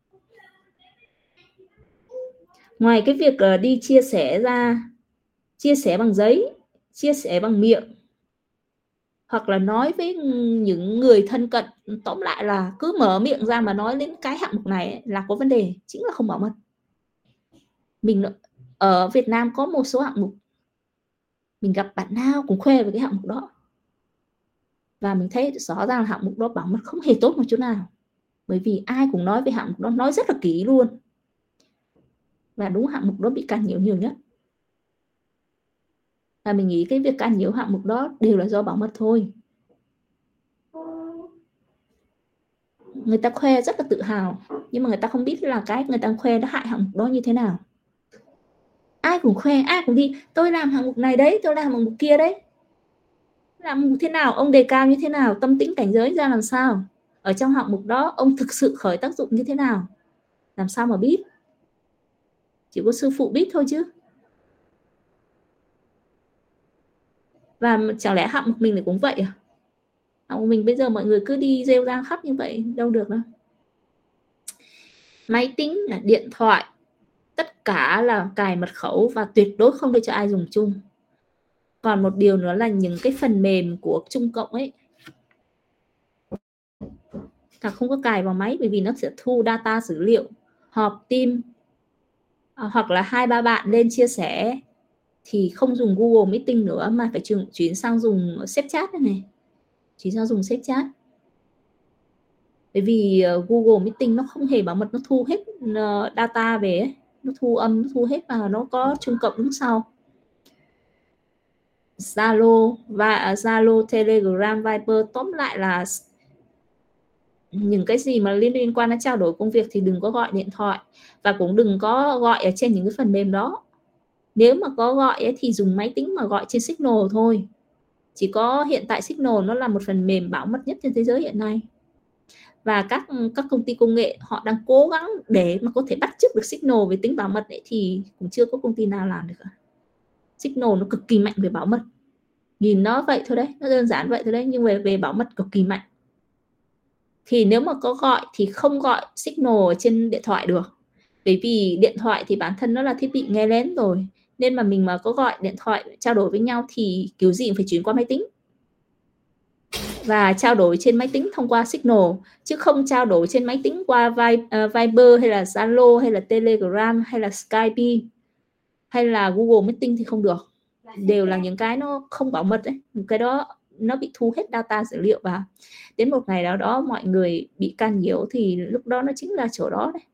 Speaker 1: Ngoài cái việc đi chia sẻ ra, chia sẻ bằng giấy, chia sẻ bằng miệng, hoặc là nói với những người thân cận, tóm lại là cứ mở miệng ra mà nói đến cái hạng mục này là có vấn đề, chính là không bảo mật. Mình ở Việt Nam có một số hạng mục, mình gặp bạn nào cũng khoe về cái hạng mục đó, và mình thấy rõ ràng là hạng mục đó bảo mật không hề tốt một chút nào, bởi vì ai cũng nói về hạng mục đó, nói rất là kỹ luôn, và đúng hạng mục đó bị can nhiễu nhiều nhất. Và mình nghĩ cái việc can nhiễu hạng mục đó đều là do bảo mật thôi. Người ta khoe rất là tự hào, nhưng mà người ta không biết là cái người ta khoe đã hại hạng mục đó như thế nào. Ai cũng khoe, ai cũng đi, tôi làm hạng mục này đấy, tôi làm hạng mục kia đấy. Làm hạng mục thế nào, ông đề cao như thế nào, tâm tĩnh cảnh giới ra làm sao, ở trong hạng mục đó ông thực sự khởi tác dụng như thế nào, làm sao mà biết, chỉ có sư phụ biết thôi chứ. Và chẳng lẽ hạng mục mình thì cũng vậy à? Hạng mục mình bây giờ mọi người cứ đi rêu rang khắp như vậy đâu được đâu. Máy tính, điện thoại, tất cả là cài mật khẩu và tuyệt đối không để cho ai dùng chung. Còn một điều nữa là những cái phần mềm của Trung Cộng ấy là không có cài vào máy, bởi vì nó sẽ thu data dữ liệu họp team, hoặc là 2-3 bạn lên chia sẻ thì không dùng Google Meeting nữa mà phải chuyển sang dùng Snapchat này, chuyển sang dùng Snapchat. Bởi vì Google Meeting nó không hề bảo mật, nó thu hết data về ấy. Nó thu âm, nó thu hết và nó có trung cộng đứng sau. Zalo và Zalo, Telegram, Viber, tóm lại là những cái gì mà liên quan đến trao đổi công việc thì đừng có gọi điện thoại, và cũng đừng có gọi ở trên những cái phần mềm đó. Nếu mà có gọi ấy, thì dùng máy tính mà gọi trên Signal thôi. Chỉ có hiện tại Signal nó là một phần mềm bảo mật nhất trên thế giới hiện nay, và các công ty công nghệ họ đang cố gắng để mà có thể bắt chước được Signal về tính bảo mật ấy, thì cũng chưa có công ty nào làm được cả. Signal nó cực kỳ mạnh về bảo mật, nhìn nó vậy thôi đấy, nó đơn giản vậy thôi đấy, nhưng về bảo mật cực kỳ mạnh. Thì nếu mà có gọi thì không gọi Signal trên điện thoại được, bởi vì điện thoại thì bản thân nó là thiết bị nghe lén rồi, nên mà mình mà có gọi điện thoại trao đổi với nhau thì kiểu gì cũng phải chuyển qua máy tính và trao đổi trên máy tính thông qua Signal, chứ không trao đổi trên máy tính qua Viber hay là Zalo hay là Telegram hay là Skype hay là Google Meeting thì không được. Đều là những cái nó không bảo mật đấy, cái đó nó bị thu hết data dữ liệu vào. Đến một ngày nào đó mọi người bị can nhiễu thì lúc đó nó chính là chỗ đó đấy.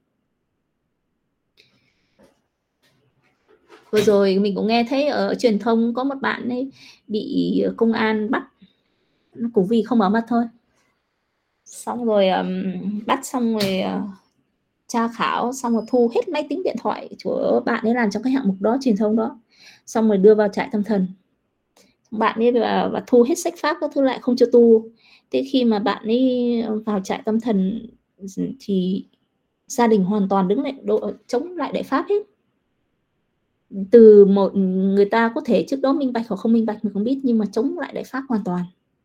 Speaker 1: Vừa rồi mình cũng nghe thấy ở truyền thông có một bạn ấy bị công an bắt cũng vì không bảo mật thôi. Xong rồi bắt xong rồi tra khảo, xong rồi thu hết máy tính điện thoại của bạn ấy làm trong cái hạng mục đó, truyền thông đó, xong rồi đưa vào trại tâm thần. Bạn ấy và thu hết sách pháp các thứ lại không cho tu. Thế khi mà bạn ấy vào trại tâm thần thì gia đình hoàn toàn đứng lại chống lại đại pháp hết. Từ một người ta có thể trước đó minh bạch hoặc không minh bạch mình không biết, nhưng mà chống lại đại pháp hoàn toàn.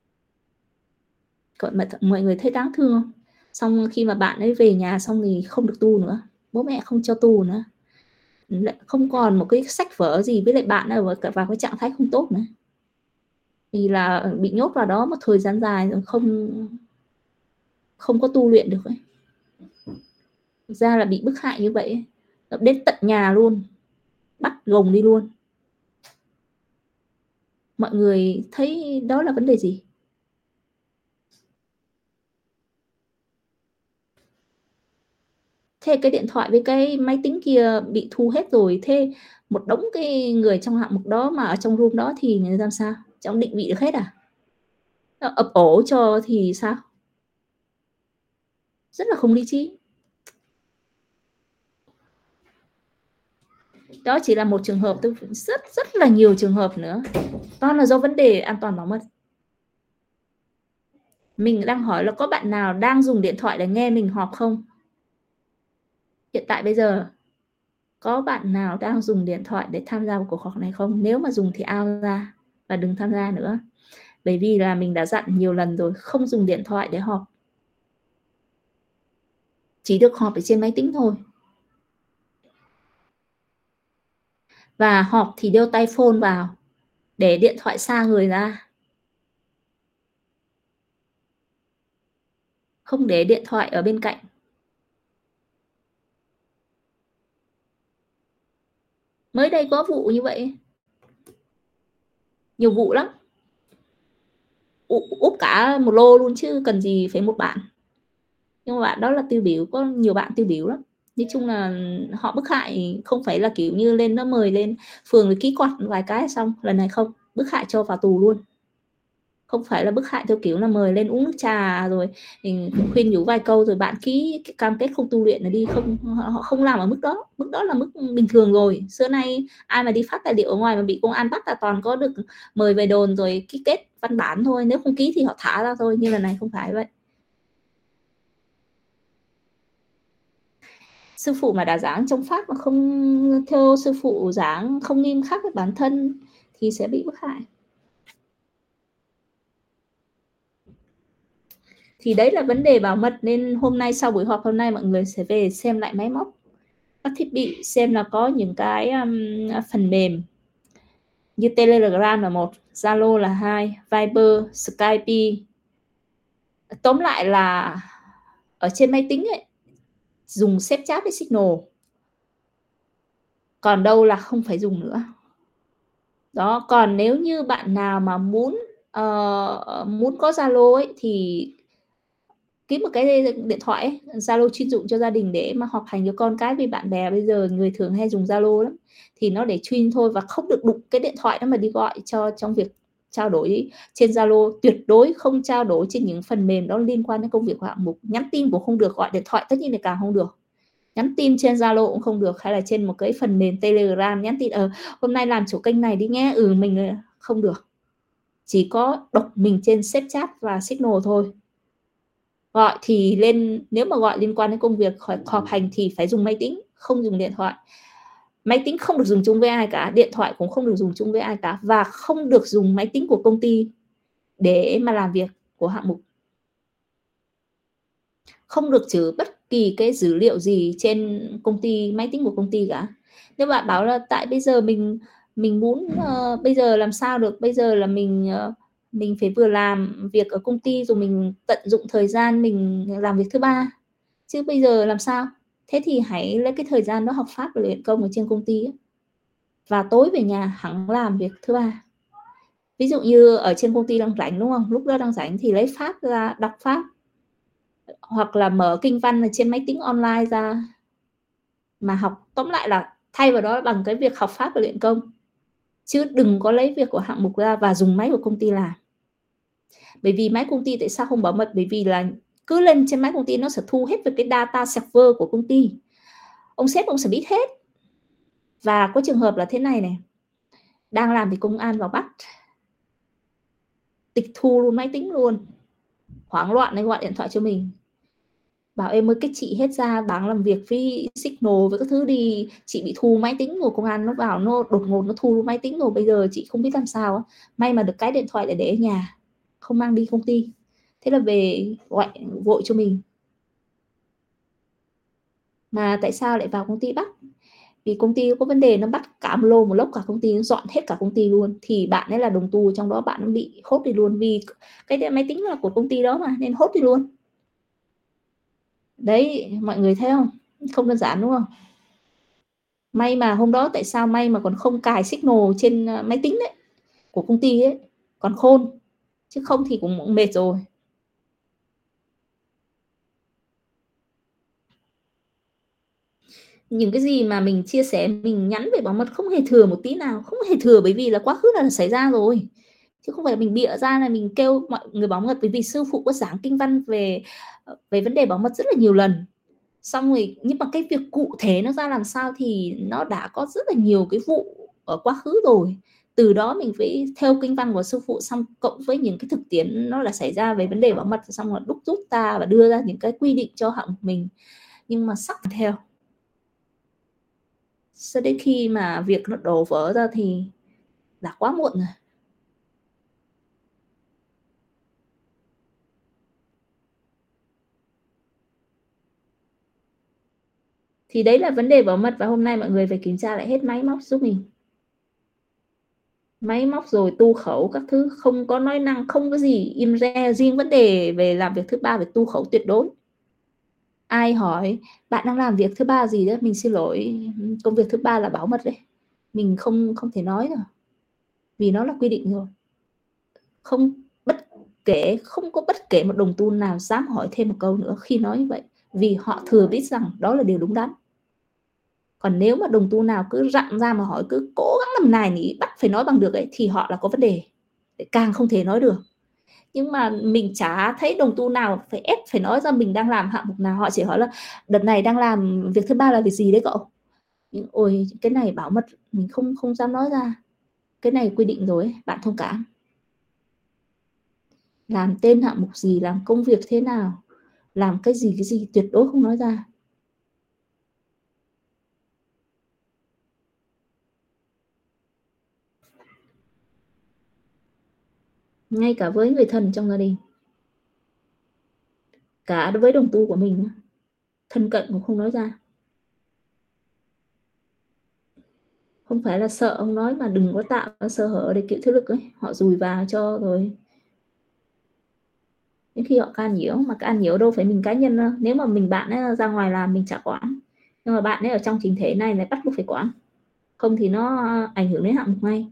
Speaker 1: Mọi người thấy đáng thương không? Xong khi mà bạn ấy về nhà xong thì không được tu nữa, bố mẹ không cho tu nữa, lại không còn một cái sách vở gì với lại bạn nào vào cái trạng thái không tốt nữa, vì là bị nhốt vào đó một thời gian dài rồi không có tu luyện được ấy. Thực ra là bị bức hại như vậy ấy. Đến tận nhà luôn, bắt gồng đi luôn. Mọi người thấy đó là vấn đề gì? Thế cái điện thoại với cái máy tính kia bị thu hết rồi, thế một đống cái người trong hạng mục đó mà ở trong room đó thì người làm sao? Trong định vị được hết à? Ập ổ cho thì sao? Rất là không lý trí. Đó chỉ là một trường hợp, tôi rất là nhiều trường hợp nữa. Đó là do vấn đề an toàn bảo mật. Mình đang hỏi là có bạn nào đang dùng điện thoại để nghe mình họp không? Hiện tại bây giờ có bạn nào đang dùng điện thoại để tham gia vào cuộc họp này không? Nếu mà dùng thì out ra và đừng tham gia nữa. Bởi vì là mình đã dặn nhiều lần rồi, không dùng điện thoại để họp. Chỉ được họp ở trên máy tính thôi. Và họp thì đeo tai phone vào, để điện thoại xa người ra. Không để điện thoại ở bên cạnh. Mới đây có vụ như vậy. Nhiều vụ lắm. Úp cả một lô luôn chứ cần gì phải một bạn. Nhưng mà bạn đó là tiêu biểu, có nhiều bạn tiêu biểu lắm. Nói chung là họ bức hại không phải là kiểu như lên nó mời lên phường rồi ký quạt vài cái xong, lần này không, bức hại cho vào tù luôn. Không phải là bức hại theo kiểu là mời lên uống nước trà rồi mình khuyên nhủ vài câu rồi bạn ký cam kết không tu luyện là đi, không, họ không làm ở mức đó là mức bình thường rồi. Xưa nay ai mà đi phát tài liệu ở ngoài mà bị công an bắt là toàn có được mời về đồn rồi ký kết văn bản thôi, nếu không ký thì họ thả ra thôi, nhưng lần này không phải vậy. Sư phụ mà đã giảng trong pháp mà không theo sư phụ giảng, không nghiêm khắc với bản thân thì sẽ bị bức hại. Thì đấy là vấn đề bảo mật, nên hôm nay sau buổi họp hôm nay mọi người sẽ về xem lại máy móc, các thiết bị, xem là có những cái phần mềm như Telegram là 1, Zalo là 2, Viber, Skype. Tóm lại là ở trên máy tính ấy, dùng Snapchat với Signal. còn đâu là không phải dùng nữa. Đó, còn nếu như bạn nào mà muốn có Zalo ấy thì kiếm một cái điện thoại ấy, Zalo chuyên dụng cho gia đình để mà họp hành với con cái, vì bạn bè bây giờ người thường hay dùng Zalo lắm, thì nó để chuyên thôi và không được đụng cái điện thoại đó mà đi gọi cho trong việc trao đổi trên Zalo, tuyệt đối không trao đổi trên những phần mềm đó liên quan đến công việc của hạng mục, nhắn tin cũng không được, gọi điện thoại tất nhiên là càng không được. Nhắn tin trên Zalo cũng không được, hay là trên một cái phần mềm Telegram nhắn tin hôm nay làm chủ kênh này đi nghe, mình không được. Chỉ có độc mình trên Snapchat và Signal thôi. Gọi thì nếu mà gọi liên quan đến công việc họp hành thì phải dùng máy tính, không dùng điện thoại. Máy tính không được dùng chung với ai cả, điện thoại cũng không được dùng chung với ai cả, và không được dùng máy tính của công ty để mà làm việc của hạng mục. Không được trừ bất kỳ cái dữ liệu gì trên công ty, máy tính của công ty cả. Nếu bạn bảo là tại bây giờ mình muốn bây giờ làm sao được, bây giờ là mình phải vừa làm việc ở công ty rồi mình tận dụng thời gian mình làm việc thứ ba, chứ bây giờ làm sao? Thế thì hãy lấy cái thời gian đó học pháp và luyện công ở trên công ty ấy. Và tối về nhà hẳn làm việc thứ ba. Ví dụ như ở trên công ty đang rảnh đúng không? Lúc đó đang rảnh thì lấy pháp ra đọc pháp, hoặc là mở kinh văn ở trên máy tính online ra mà học. Tóm lại là thay vào đó bằng cái việc học pháp và luyện công, chứ đừng có lấy việc của hạng mục ra và dùng máy của công ty làm. Bởi vì máy công ty tại sao không bảo mật? Bởi vì là cứ lên trên máy công ty nó sẽ thu hết về cái data server của công ty, ông sếp ông sẽ biết hết. Và có trường hợp là thế này này, đang làm thì công an vào bắt, tịch thu luôn máy tính luôn, hoảng loạn nên gọi điện thoại cho mình, bảo em ơi cái chị hết ra bán làm việc với Signal với các thứ đi, chị bị thu máy tính rồi, công an nó vào nó đột ngột nó thu máy tính rồi, bây giờ chị không biết làm sao. May mà được cái điện thoại để ở nhà, không mang đi công ty, thế là về gọi vội cho mình. Mà tại sao lại vào công ty bắt? Vì công ty có vấn đề, nó bắt cả một lô một lốc cả công ty, nó dọn hết cả công ty luôn, thì bạn ấy là đồng tu trong đó, bạn bị hốt đi luôn, vì cái máy tính là của công ty đó mà nên hốt đi luôn. Đấy, mọi người thấy không, không đơn giản đúng không? May mà hôm đó tại sao may mà còn không cài Signal trên máy tính đấy của công ty ấy, còn khôn, chứ không thì cũng mệt rồi. Những cái gì mà mình chia sẻ, mình nhắn về bảo mật không hề thừa một tí nào, không hề thừa, bởi vì là quá khứ là xảy ra rồi, chứ không phải mình bịa ra là mình kêu mọi người bảo mật. Bởi vì sư phụ có giảng kinh văn về vấn đề bảo mật rất là nhiều lần, xong rồi nhưng mà cái việc cụ thể nó ra làm sao thì nó đã có rất là nhiều cái vụ ở quá khứ rồi, từ đó mình phải theo kinh văn của sư phụ, xong cộng với những cái thực tiễn nó là xảy ra về vấn đề bảo mật, xong rồi đúc rút ta và đưa ra những cái quy định cho hạng mình, nhưng mà sắc theo. Cho đến khi mà việc nó đổ vỡ ra thì đã quá muộn rồi. Thì đấy là vấn đề bảo mật, và hôm nay mọi người phải kiểm tra lại hết máy móc giúp mình. Máy móc rồi tu khẩu các thứ, không có nói năng, không có gì im re. Riêng vấn đề về làm việc thứ ba phải tu khẩu tuyệt đối. Ai hỏi bạn đang làm việc thứ ba gì đó, mình xin lỗi, công việc thứ ba là bảo mật đấy, mình không thể nói rồi, vì nó là quy định rồi. Không có bất kể một đồng tu nào dám hỏi thêm một câu nữa khi nói như vậy, vì họ thừa biết rằng đó là điều đúng đắn. Còn nếu mà đồng tu nào cứ rặn ra mà hỏi, cứ cố gắng làm này thì bắt phải nói bằng được ấy, thì họ là có vấn đề, càng không thể nói được. Nhưng mà mình chả thấy đồng tu nào phải ép phải nói ra mình đang làm hạng mục nào, họ chỉ hỏi là đợt này đang làm việc thứ ba là việc gì đấy cậu. Nhưng ôi cái này bảo mật, mình không dám nói ra, cái này quy định rồi ấy, bạn thông cảm. Làm tên hạng mục gì, làm công việc thế nào, làm cái gì tuyệt đối không nói ra. Ngay cả với người thân trong gia đình, cả đối với đồng tu của mình, thân cận cũng không nói ra. Không phải là sợ ông nói, mà đừng có tạo sơ hở để kiểu thế lực ấy, họ dùi vào cho rồi đến khi họ can nhiễu. Mà can nhiễu đâu phải mình cá nhân đâu, nếu mà mình bạn ấy ra ngoài làm mình chả quản, nhưng mà bạn ấy ở trong trình thể này lại bắt buộc phải quản. không thì nó ảnh hưởng đến hạng mục ngay.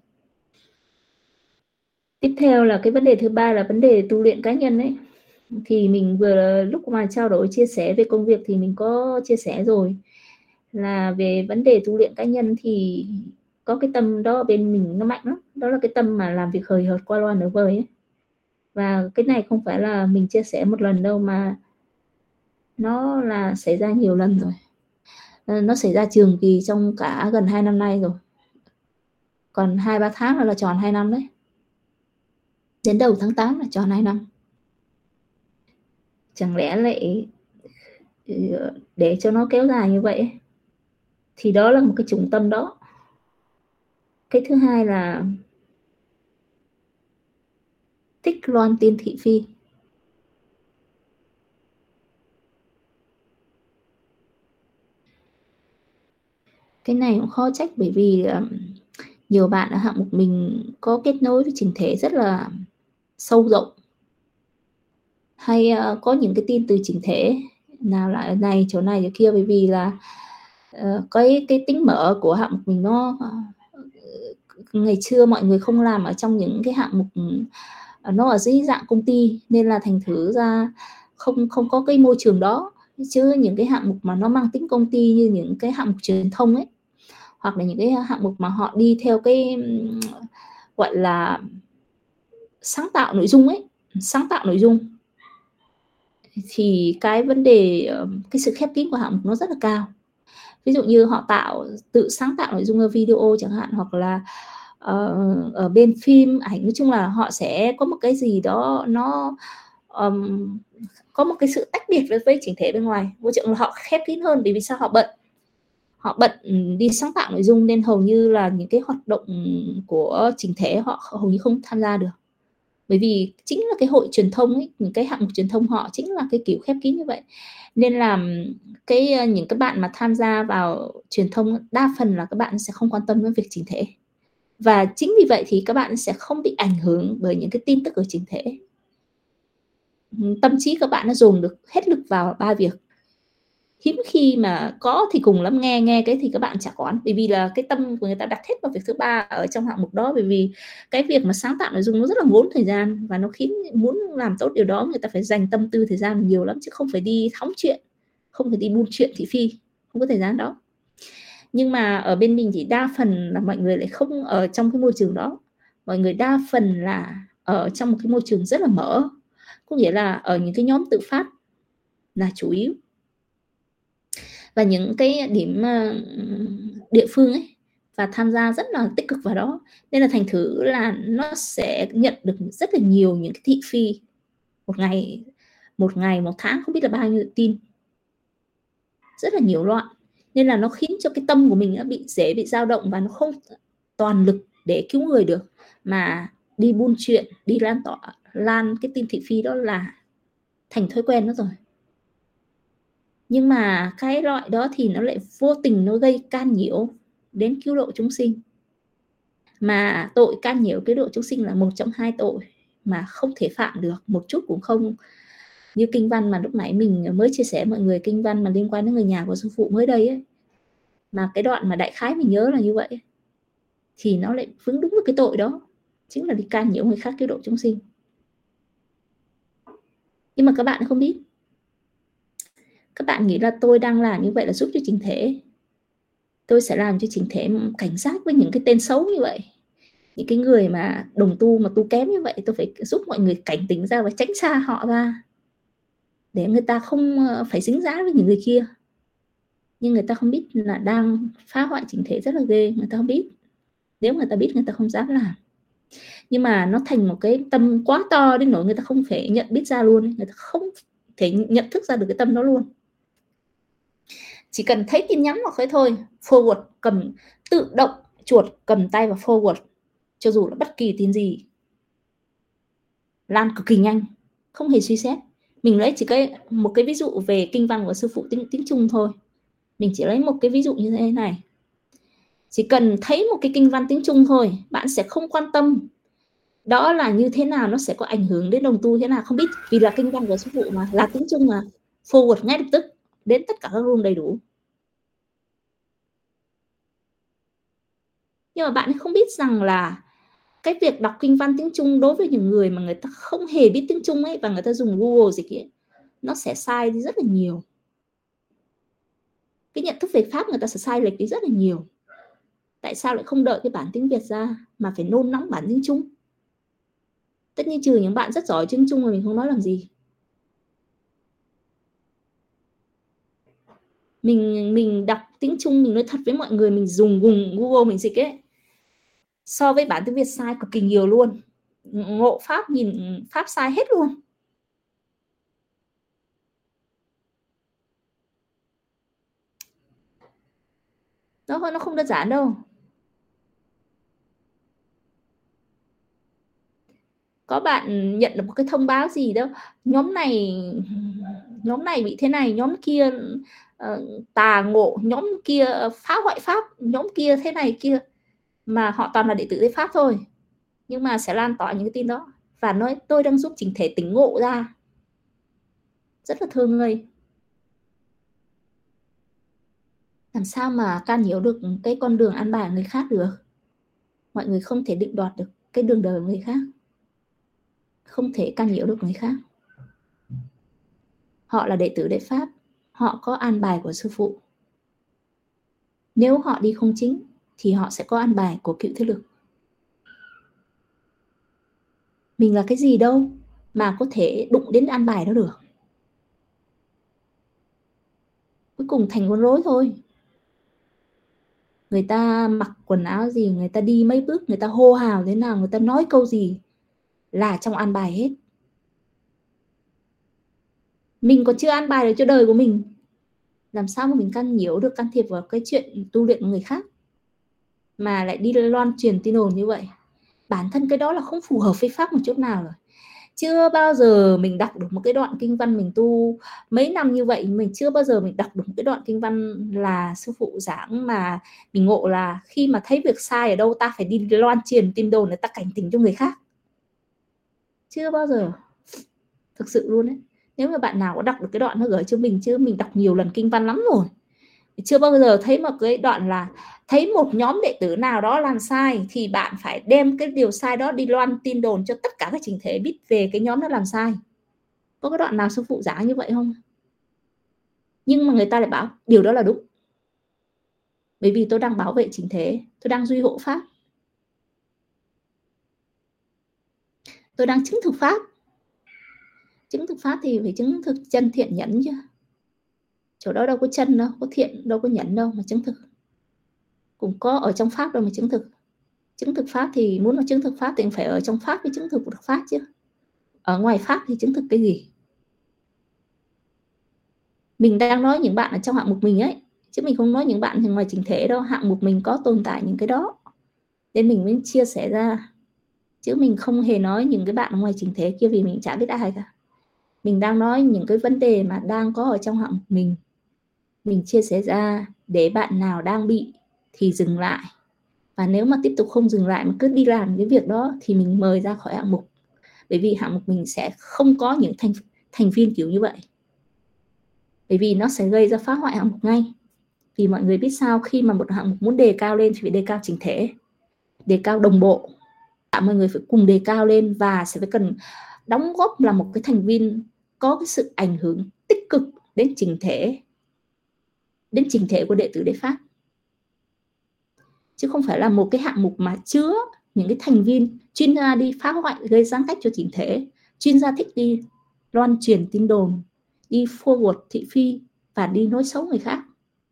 Speaker 1: Tiếp theo là cái vấn đề thứ ba là vấn đề tu luyện cá nhân ấy. Thì mình vừa lúc mà trao đổi chia sẻ về công việc thì mình có chia sẻ rồi, là về vấn đề tu luyện cá nhân thì có cái tâm đó ở bên mình nó mạnh lắm, đó là cái tâm mà làm việc hời hợt qua loa nửa vời ấy. Và cái này không phải là mình chia sẻ một lần đâu, mà nó là xảy ra nhiều lần rồi. Nó xảy ra trường kỳ trong cả gần 2 năm nay rồi. Còn 2-3 tháng là tròn 2 năm đấy. Đến đầu tháng 8 là tròn 2 năm. Chẳng lẽ lại để cho nó kéo dài như vậy? Thì đó là một cái chủng tâm đó. Cái thứ hai là thích loan tin thị phi. Cái này cũng khó trách, bởi vì nhiều bạn ở hạng mục mình có kết nối với trình thể rất là sâu rộng, hay có những cái tin từ trình thể nào lại này chỗ này chỗ kia, bởi vì là cái tính mở của hạng mục mình nó ngày xưa mọi người không làm ở trong những cái hạng mục nó ở dưới dạng công ty, nên là thành thử ra không có cái môi trường đó. Chứ những cái hạng mục mà nó mang tính công ty như những cái hạng mục truyền thông ấy, hoặc là những cái hạng mục mà họ đi theo cái gọi là sáng tạo nội dung ấy, sáng tạo nội dung, thì cái vấn đề cái sự khép kín của hạng mục nó rất là cao. Ví dụ như họ tự sáng tạo nội dung ở video chẳng hạn, hoặc là ở bên phim ảnh, nói chung là họ sẽ có một cái gì đó nó có một cái sự tách biệt với chỉnh thể bên ngoài. Vô trường là họ khép kín hơn, bởi vì sao? Họ bận đi sáng tạo nội dung, nên hầu như là những cái hoạt động của chỉnh thể họ hầu như không tham gia được. Bởi vì chính là cái hội truyền thông ấy, những cái hạng mục truyền thông họ chính là cái kiểu khép kín như vậy. Nên là những các bạn mà tham gia vào truyền thông đa phần là các bạn sẽ không quan tâm đến việc chỉnh thể. Và chính vì vậy thì các bạn sẽ không bị ảnh hưởng bởi những cái tin tức ở chỉnh thể. Tâm trí các bạn nó dồn được hết lực vào 3 việc. Hiếm khi mà có thì cùng lắm nghe cái thì các bạn chả có, bởi vì là cái tâm của người ta đặt hết vào việc thứ ba ở trong hạng mục đó. Bởi vì cái việc mà sáng tạo nội dung nó rất là ngốn thời gian, và nó khiến muốn làm tốt điều đó người ta phải dành tâm tư thời gian nhiều lắm, chứ không phải đi hóng chuyện, không phải đi buôn chuyện thị phi, không có thời gian đó. Nhưng mà ở bên mình thì đa phần là mọi người lại không ở trong cái môi trường đó. Mọi người đa phần là ở trong một cái môi trường rất là mở, có nghĩa là ở những cái nhóm tự phát là chủ yếu, và những cái điểm địa phương ấy, và tham gia rất là tích cực vào đó. Nên là thành thử là nó sẽ nhận được rất là nhiều những cái thị phi một ngày một tháng không biết là bao nhiêu tin, rất là nhiều loạn. Nên là nó khiến cho cái tâm của mình nó dễ bị dao động, và nó không toàn lực để cứu người được, mà đi buôn chuyện, đi lan cái tin thị phi đó là thành thói quen nó rồi. Nhưng mà cái loại đó thì nó lại vô tình nó gây can nhiễu đến cứu độ chúng sinh. Mà tội can nhiễu cứu độ chúng sinh là một trong 2 tội mà không thể phạm được, một chút cũng không. Như kinh văn mà lúc nãy mình mới chia sẻ mọi người, kinh văn mà liên quan đến người nhà của sư phụ mới đây ấy, mà cái đoạn mà đại khái mình nhớ là như vậy, thì nó lại vướng đúng với cái tội đó, chính là đi can nhiễu người khác cứu độ chúng sinh. Nhưng mà các bạn không biết, các bạn nghĩ là tôi đang làm như vậy là giúp cho chỉnh thể, tôi sẽ làm cho chỉnh thể cảnh giác với những cái tên xấu như vậy, những cái người mà đồng tu mà tu kém như vậy, tôi phải giúp mọi người cảnh tỉnh ra và tránh xa họ ra, để người ta không phải dính dáng với những người kia. Nhưng người ta không biết là đang phá hoại chỉnh thể rất là ghê, người ta không biết. Nếu người ta biết người ta không dám làm. Nhưng mà nó thành một cái tâm quá to đến nỗi người ta không thể nhận biết ra luôn, người ta không thể nhận thức ra được cái tâm đó luôn. Chỉ cần thấy tin nhắn hoặc thế thôi, forward, tự động chuột cầm tay vào forward, cho dù là bất kỳ tin gì, lan cực kỳ nhanh, không hề suy xét. Mình lấy chỉ một cái ví dụ về kinh văn của sư phụ tiếng Trung thôi. Mình chỉ lấy một cái ví dụ như thế này. Chỉ cần thấy một cái kinh văn tiếng Trung thôi, bạn sẽ không quan tâm đó là như thế nào, nó sẽ có ảnh hưởng đến đồng tu thế nào, không biết, vì là kinh văn của sư phụ mà, là tiếng Trung mà, forward ngay lập tức đến tất cả các room đầy đủ. Nhưng mà bạn không biết rằng là cái việc đọc kinh văn tiếng Trung đối với những người mà người ta không hề biết tiếng Trung ấy, và người ta dùng Google dịch ấy, nó sẽ sai đi rất là nhiều. Cái nhận thức về Pháp người ta sẽ sai lệch đi rất là nhiều. Tại sao lại không đợi cái bản tiếng Việt ra mà phải nôn nóng bản tiếng Trung? Tất nhiên trừ những bạn rất giỏi tiếng Trung mà mình không nói làm gì. Mình đọc tiếng Trung, mình nói thật với mọi người, mình dùng Google mình dịch ấy, so với bản tiếng Việt sai cực kỳ nhiều luôn. Ngộ Pháp, nhìn Pháp sai hết luôn. Nó không đơn giản đâu. Có bạn nhận được một cái thông báo gì đâu, nhóm này bị thế này, nhóm kia tà ngộ, nhóm kia phá hoại Pháp, nhóm kia thế này kia, mà họ toàn là đệ tử Tây Pháp thôi, nhưng mà sẽ lan tỏa những cái tin đó và nói tôi đang giúp chỉnh thể tỉnh ngộ ra. Rất là thương người. Làm sao mà can nhiễu được cái con đường an bài người khác được? Mọi người không thể định đoạt được cái đường đời người khác, không thể can nhiễu được người khác. Họ là đệ tử Đại Pháp, họ có an bài của sư phụ. Nếu họ đi không chính thì họ sẽ có an bài của cựu thế lực. Mình là cái gì đâu mà có thể đụng đến an bài đó được. Cuối cùng thành con rối thôi. Người ta mặc quần áo gì, người ta đi mấy bước, người ta hô hào thế nào, người ta nói câu gì là trong an bài hết. Mình còn chưa an bài được cho đời của mình, làm sao mà mình can nhiễu được, can thiệp vào cái chuyện tu luyện của người khác mà lại đi loan truyền tin đồn như vậy? Bản thân cái đó là không phù hợp với Pháp một chút nào rồi. Chưa bao giờ mình đọc được một cái đoạn kinh văn, mình tu mấy năm như vậy, mình chưa bao giờ mình đọc được một cái đoạn kinh văn là sư phụ giảng mà mình ngộ là khi mà thấy việc sai ở đâu ta phải đi loan truyền tin đồn để ta cảnh tỉnh cho người khác. Chưa bao giờ. Thực sự luôn đấy. Nếu mà bạn nào có đọc được cái đoạn nó gửi cho mình, chứ mình đọc nhiều lần kinh văn lắm rồi, chưa bao giờ thấy một cái đoạn là thấy một nhóm đệ tử nào đó làm sai thì bạn phải đem cái điều sai đó đi loan tin đồn cho tất cả các chỉnh thể biết về cái nhóm đó làm sai. Có cái đoạn nào sư phụ giảng như vậy không? Nhưng mà người ta lại bảo điều đó là đúng, bởi vì tôi đang bảo vệ chỉnh thể, tôi đang duy hộ Pháp, tôi đang chứng thực Pháp. Chứng thực Pháp thì phải chứng thực chân thiện nhẫn chứ. Chỗ đó đâu có chân đâu, có thiện đâu, có nhẫn đâu mà chứng thực. Cũng có ở trong Pháp đâu mà chứng thực. Chứng thực Pháp thì muốn mà chứng thực Pháp thì phải ở trong Pháp mới chứng thực được Pháp chứ. Ở ngoài Pháp thì chứng thực cái gì? Mình đang nói những bạn ở trong hạng mục mình ấy, chứ mình không nói những bạn ngoài chỉnh thể đâu. Hạng mục mình có tồn tại những cái đó nên mình mới chia sẻ ra, chứ mình không hề nói những cái bạn ngoài chỉnh thể kia vì mình chả biết ai cả. Mình đang nói những cái vấn đề mà đang có ở trong hạng mục mình chia sẻ ra để bạn nào đang bị thì dừng lại, và nếu mà tiếp tục không dừng lại mà cứ đi làm cái việc đó thì mình mời ra khỏi hạng mục, bởi vì hạng mục mình sẽ không có những thành viên kiểu như vậy, bởi vì nó sẽ gây ra phá hoại hạng mục ngay. Vì mọi người biết sao, khi mà một hạng mục muốn đề cao lên thì phải đề cao chỉnh thể, đề cao đồng bộ, mọi người phải cùng đề cao lên và sẽ phải cần đóng góp là một cái thành viên có cái sự ảnh hưởng tích cực đến chỉnh thể của đệ tử Đại Pháp, chứ không phải là một cái hạng mục mà chứa những cái thành viên chuyên gia đi phá hoại, gây giãn cách cho chỉnh thể, chuyên gia thích đi loan truyền tin đồn, đi forward thị phi và đi nói xấu người khác,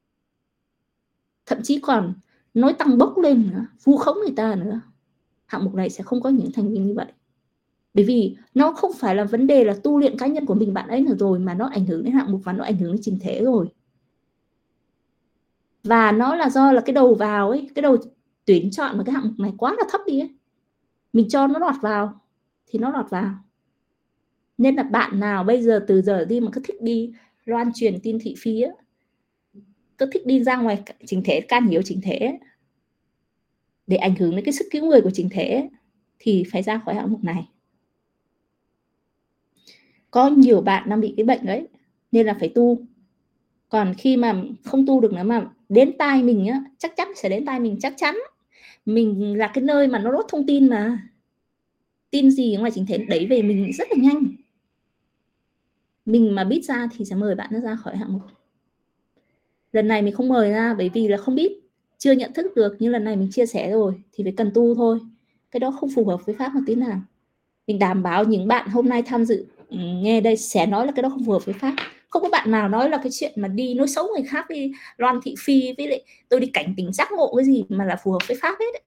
Speaker 1: thậm chí còn nói tăng bốc lên nữa, vu khống người ta nữa. Hạng mục này sẽ không có những thành viên như vậy, bởi vì nó không phải là vấn đề là tu luyện cá nhân của mình bạn ấy nữa rồi, mà nó ảnh hưởng đến hạng mục và nó ảnh hưởng đến chỉnh thể rồi. Và nó là do là cái đầu vào ấy, cái đầu tuyển chọn một cái hạng mục này quá là thấp đi ấy, mình cho nó lọt vào thì nó lọt vào. Nên là bạn nào bây giờ từ giờ đi mà cứ thích đi loan truyền tin thị phi ấy, cứ thích đi ra ngoài chỉnh thể, can nhiễu chỉnh thể ấy, để ảnh hưởng đến cái sức cứu người của chỉnh thể ấy, thì phải ra khỏi hạng mục này. Có nhiều bạn đang bị cái bệnh đấy nên là phải tu. Còn khi mà không tu được nữa mà đến tai mình á, chắc chắn sẽ đến tai mình, chắc chắn. Mình là cái nơi mà nó đốt thông tin, mà tin gì ngoài trình thể đẩy về mình rất là nhanh. Mình mà biết ra thì sẽ mời bạn ra khỏi hạng mục. Lần này mình không mời ra bởi vì là không biết, chưa nhận thức được, nhưng lần này mình chia sẻ rồi thì phải cần tu thôi. Cái đó không phù hợp với pháp một tí nào. Mình đảm bảo những bạn hôm nay tham dự nghe đây sẽ nói là cái đó không phù hợp với pháp. Không có bạn nào nói là cái chuyện mà đi nói xấu người khác, đi loan thị phi, với lại tôi đi cảnh tỉnh giác ngộ cái gì mà là phù hợp với pháp hết ấy.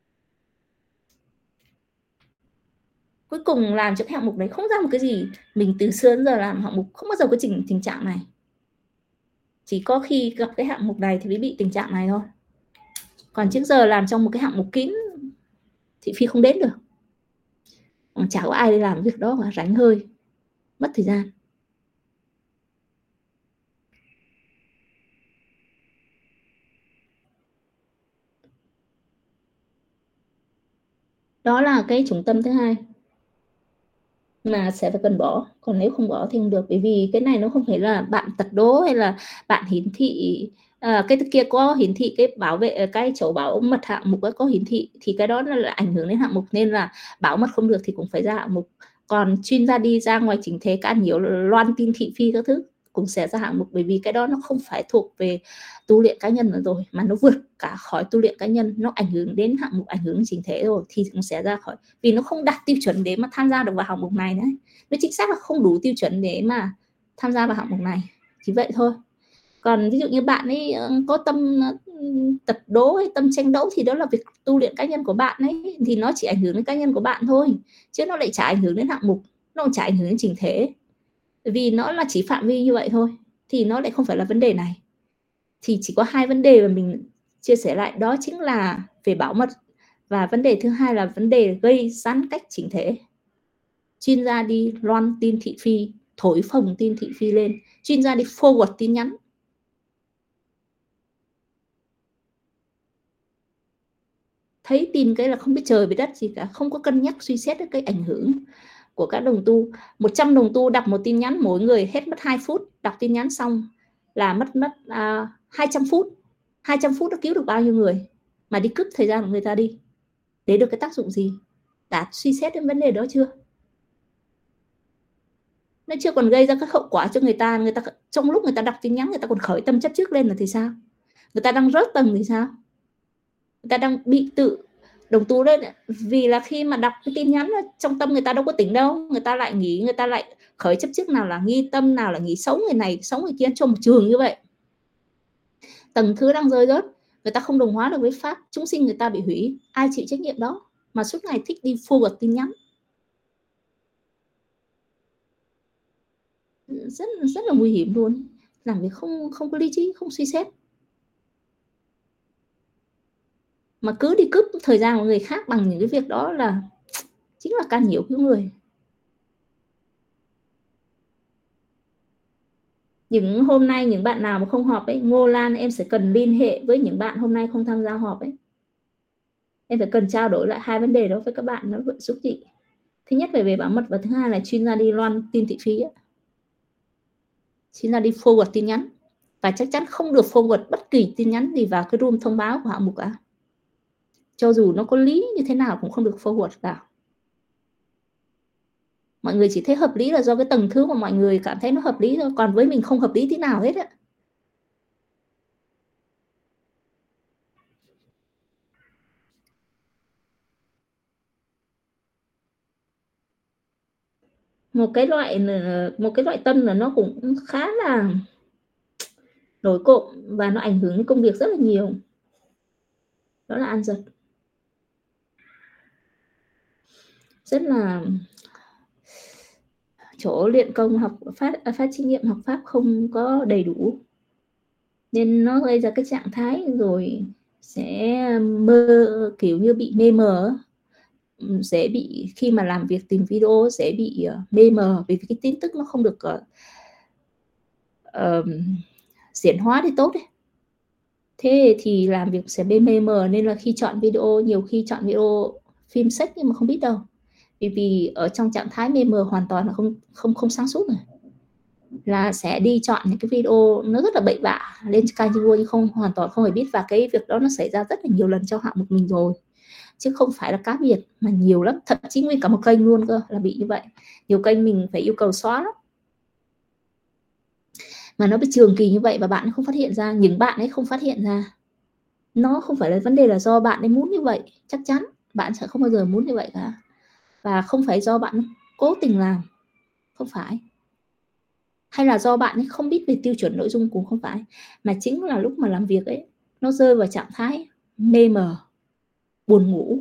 Speaker 1: Cuối cùng làm cho cái hạng mục đấy không ra một cái gì. Mình từ xưa đến giờ làm hạng mục không bao giờ có tình trạng này, chỉ có khi gặp cái hạng mục này thì mới bị tình trạng này thôi. Còn trước giờ làm trong một cái hạng mục kín, thị phi không đến được, chả có ai đi làm việc đó mà rảnh hơi, mất thời gian. Đó là cái trung tâm thứ hai mà sẽ phải cần bỏ. Còn nếu không bỏ thì không được, bởi vì cái này nó không phải là bạn tật đố hay là bạn hiển thị cái kia có hiển thị cái bảo vệ, cái chỗ bảo mật hạng mục có hiển thị thì cái đó là ảnh hưởng đến hạng mục, nên là bảo mật không được thì cũng phải ra hạng mục. Còn chuyên gia đi ra ngoài chính thế can nhiễu loan tin thị phi các thứ cũng sẽ ra hạng mục, bởi vì cái đó nó không phải thuộc về tu luyện cá nhân nữa rồi, mà nó vượt cả khỏi tu luyện cá nhân, nó ảnh hưởng đến hạng mục, ảnh hưởng đến chính thể rồi thì cũng sẽ ra khỏi, vì nó không đạt tiêu chuẩn để mà tham gia được vào hạng mục này đấy. Nó chính xác là không đủ tiêu chuẩn để mà tham gia vào hạng mục này, chỉ vậy thôi. Còn ví dụ như bạn ấy có tâm tật đố hay tâm tranh đấu thì đó là việc tu luyện cá nhân của bạn ấy, thì nó chỉ ảnh hưởng đến cá nhân của bạn thôi, chứ nó lại chả ảnh hưởng đến hạng mục, nó cũng chả ảnh hưởng đến trình thể, vì nó là chỉ phạm vi như vậy thôi, thì nó lại không phải là vấn đề này. Thì chỉ có hai vấn đề mà mình chia sẻ lại, đó chính là về bảo mật, và vấn đề thứ hai là vấn đề gây giãn cách chỉnh thể. Chuyên gia đi loan tin thị phi, thổi phồng tin thị phi lên, chuyên gia đi forward tin nhắn. Thấy tin cái là không biết trời biết đất gì cả, không có cân nhắc suy xét cái ảnh hưởng của các đồng tu. 100 đồng tu đọc một tin nhắn, mỗi người hết mất 2 phút, đọc tin nhắn xong là mất 200 phút. 200 phút nó cứu được bao nhiêu người, mà đi cướp thời gian của người ta đi để được cái tác dụng gì? Đã suy xét đến vấn đề đó chưa? Nó chưa còn gây ra các hậu quả cho người ta trong lúc người ta đọc tin nhắn người ta còn khởi tâm chấp trước lên là thì sao? Người ta đang rớt tầng thì sao? Người ta đang bị tự đồng tu lên, vì là khi mà đọc cái tin nhắn trong tâm người ta đâu có tỉnh đâu, người ta lại nghĩ, người ta lại khởi chấp trước, nào là nghi tâm, nào là nghĩ xấu người này xấu người kia trong một trường như vậy. Tầng thứ đang rơi rớt, người ta không đồng hóa được với pháp, chúng sinh người ta bị hủy, ai chịu trách nhiệm đó? Mà suốt ngày thích đi forward tin nhắn, rất là nguy hiểm luôn, làm việc không có lý trí, không suy xét, mà cứ đi cướp thời gian của người khác bằng những cái việc đó là chính là can nhiễu cứu người. Những hôm nay những bạn nào mà không họp ấy, Ngô Lan em sẽ cần liên hệ với những bạn hôm nay không tham gia họp ấy, em phải cần trao đổi lại hai vấn đề đó với các bạn, nó vẫn giúp chị. Thứ nhất là về bảo mật, và thứ hai là chuyên gia đi loan tin thị phi ấy. Chuyên gia đi forward tin nhắn, và chắc chắn không được forward bất kỳ tin nhắn gì vào cái room thông báo của hạng mục cả, cho dù nó có lý như thế nào cũng không được forward vào. Mọi người chỉ thấy hợp lý là do cái tầng thứ mà mọi người cảm thấy nó hợp lý thôi, còn với mình không hợp lý tí nào hết á. Một cái loại tâm là nó cũng khá là nổi cộm và nó ảnh hưởng đến công việc rất là nhiều, đó là an giật. Rất là chỗ luyện công học phát trách nhiệm học pháp không có đầy đủ, nên nó gây ra cái trạng thái rồi sẽ kiểu như bị mê mờ, dễ bị khi mà làm việc tìm video dễ bị mê mờ, vì cái tin tức nó không được diễn hóa thì tốt ấy. Thế thì làm việc sẽ bị mê mờ, nên là khi chọn video, nhiều khi chọn video phim sách nhưng mà không biết đâu, vì ở trong trạng thái mê mờ hoàn toàn là không sáng suốt rồi, là sẽ đi chọn những cái video nó rất là bậy bạ lên kênh YouTube nhưng hoàn toàn không hề biết, và cái việc đó nó xảy ra rất là nhiều lần trong hạng mục mình rồi, chứ không phải là cá biệt, mà nhiều lắm, thậm chí nguyên cả một kênh luôn cơ là bị như vậy. Nhiều kênh mình phải yêu cầu xóa lắm, mà nó bị trường kỳ như vậy và bạn ấy không phát hiện ra, những bạn ấy không phát hiện ra. Nó không phải là vấn đề là do bạn ấy muốn như vậy, chắc chắn bạn sẽ không bao giờ muốn như vậy cả, và không phải do bạn cố tình làm, không phải, hay là do bạn ấy không biết về tiêu chuẩn nội dung, cũng không phải, mà chính là lúc mà làm việc ấy nó rơi vào trạng thái mê mờ, buồn ngủ,